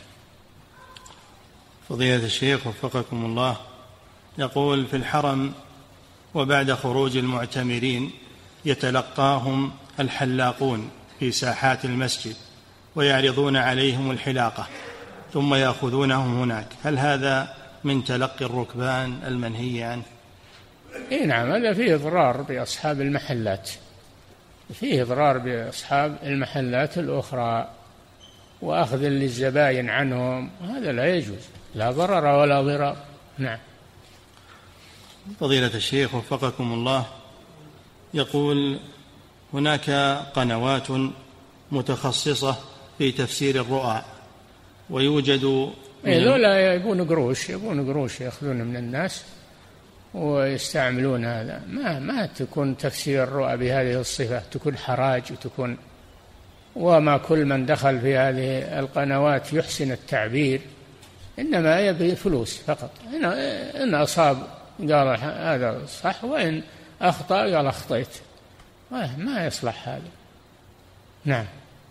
فضيلة الشيخ وفقكم الله، يقول: في الحرم وبعد خروج المعتمرين يتلقاهم الحلاقون في ساحات المسجد ويعرضون عليهم الحلاقة ثم يأخذونهم هناك، هل هذا من تلقي الركبان المنهي عنه؟ إيه نعم، هذا فيه إضرار بأصحاب المحلات، فيه إضرار بأصحاب المحلات الأخرى وأخذ للزبائن عنهم، هذا لا يجوز، لا ضرر ولا ضرار. نعم. فضيلة الشيخ وفقكم الله، يقول: هناك قنوات متخصصة في تفسير الرؤى، ويوجد إيه لا يبون قروش يبون قروش يأخذون من الناس ويستعملون هذا، ما ما تكون تفسير الرؤى بهذه الصفة، تكون حراج وتكون، وما كل من دخل في هذه القنوات يحسن التعبير، إنما يبي فلوس فقط. إن, إن أصاب قال هذا صح، وإن أخطأ قال أخطيت، ما يصلح هذا. نعم.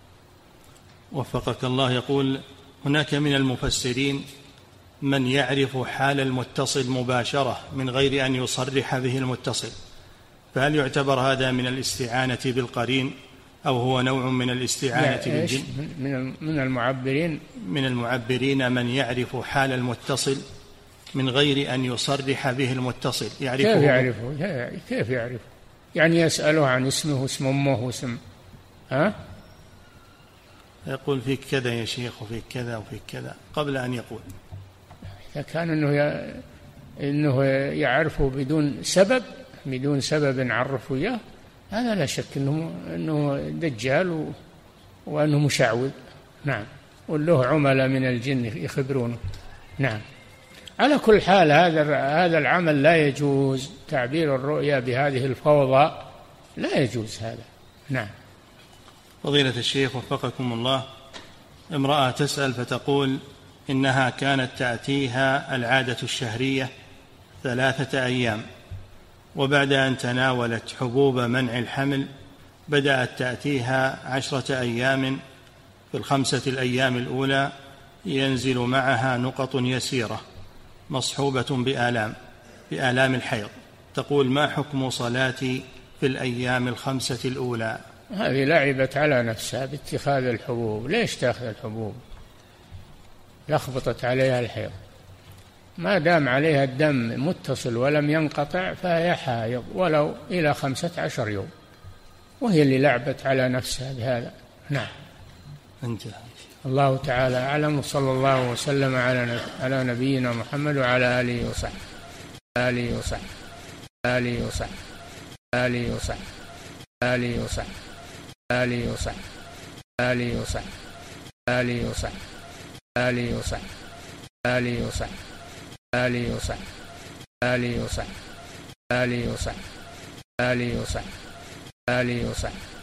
وفقك الله، يقول: هناك من المفسرين من يعرف حال المتصل مباشرة من غير أن يصرح به المتصل، فهل يعتبر هذا من الاستعانة بالقرين أو هو نوع من الاستعانة بالجن؟ من المعبرين من المعبرين من يعرف حال المتصل من غير أن يصرح به المتصل، يعرفه. كيف يعرفه؟ كيف يعرفه؟ يعني يسأله عن اسمه واسم أمه واسم ها؟ يقول: فيك كذا يا شيخ وفيك كذا وفيك كذا قبل أن يقول. إذا كان إنه ي... إنه يعرفه بدون سبب بدون سبب عرفه إياه، هذا لا شك إنه إنه دجال و... وأنه مشعوذ. نعم. وله عملاء من الجن يخبرونه. نعم. على كل حال هذا هذا العمل لا يجوز، تعبير الرؤيا بهذه الفوضى لا يجوز هذا. نعم. فضيلة الشيخ وفقكم الله، امرأة تسأل فتقول إنها كانت تأتيها العادة الشهرية ثلاثة أيام، وبعد أن تناولت حبوب منع الحمل بدأت تأتيها عشرة أيام، في الخمسة الأيام الأولى ينزل معها نقط يسيرة مصحوبة بآلام بآلام الحيض، تقول: ما حكم صلاتي في الأيام الخمسة الأولى؟ هذه لعبت على نفسها باتخاذ الحبوب. ليش تأخذ الحبوب؟ لخبطت عليها الحيض، ما دام عليها الدم متصل ولم ينقطع فهي حائض ولو إلى خمسة عشر يوم، وهي اللي لعبت على نفسها بهذا. نعم. انتهى. الله تعالى أعلم، وصلى الله وسلم على على نبينا محمد وعلى آله وصحبه آله وصحبه آله وصحبه آله وصحبه آله وصحبه آله وصحبه آله وصحبه آله وصحبه آله وصحبه آله وصحبه آله وصحبه آله وصحبه آله وصحبه آله وصحبه آله وصحبه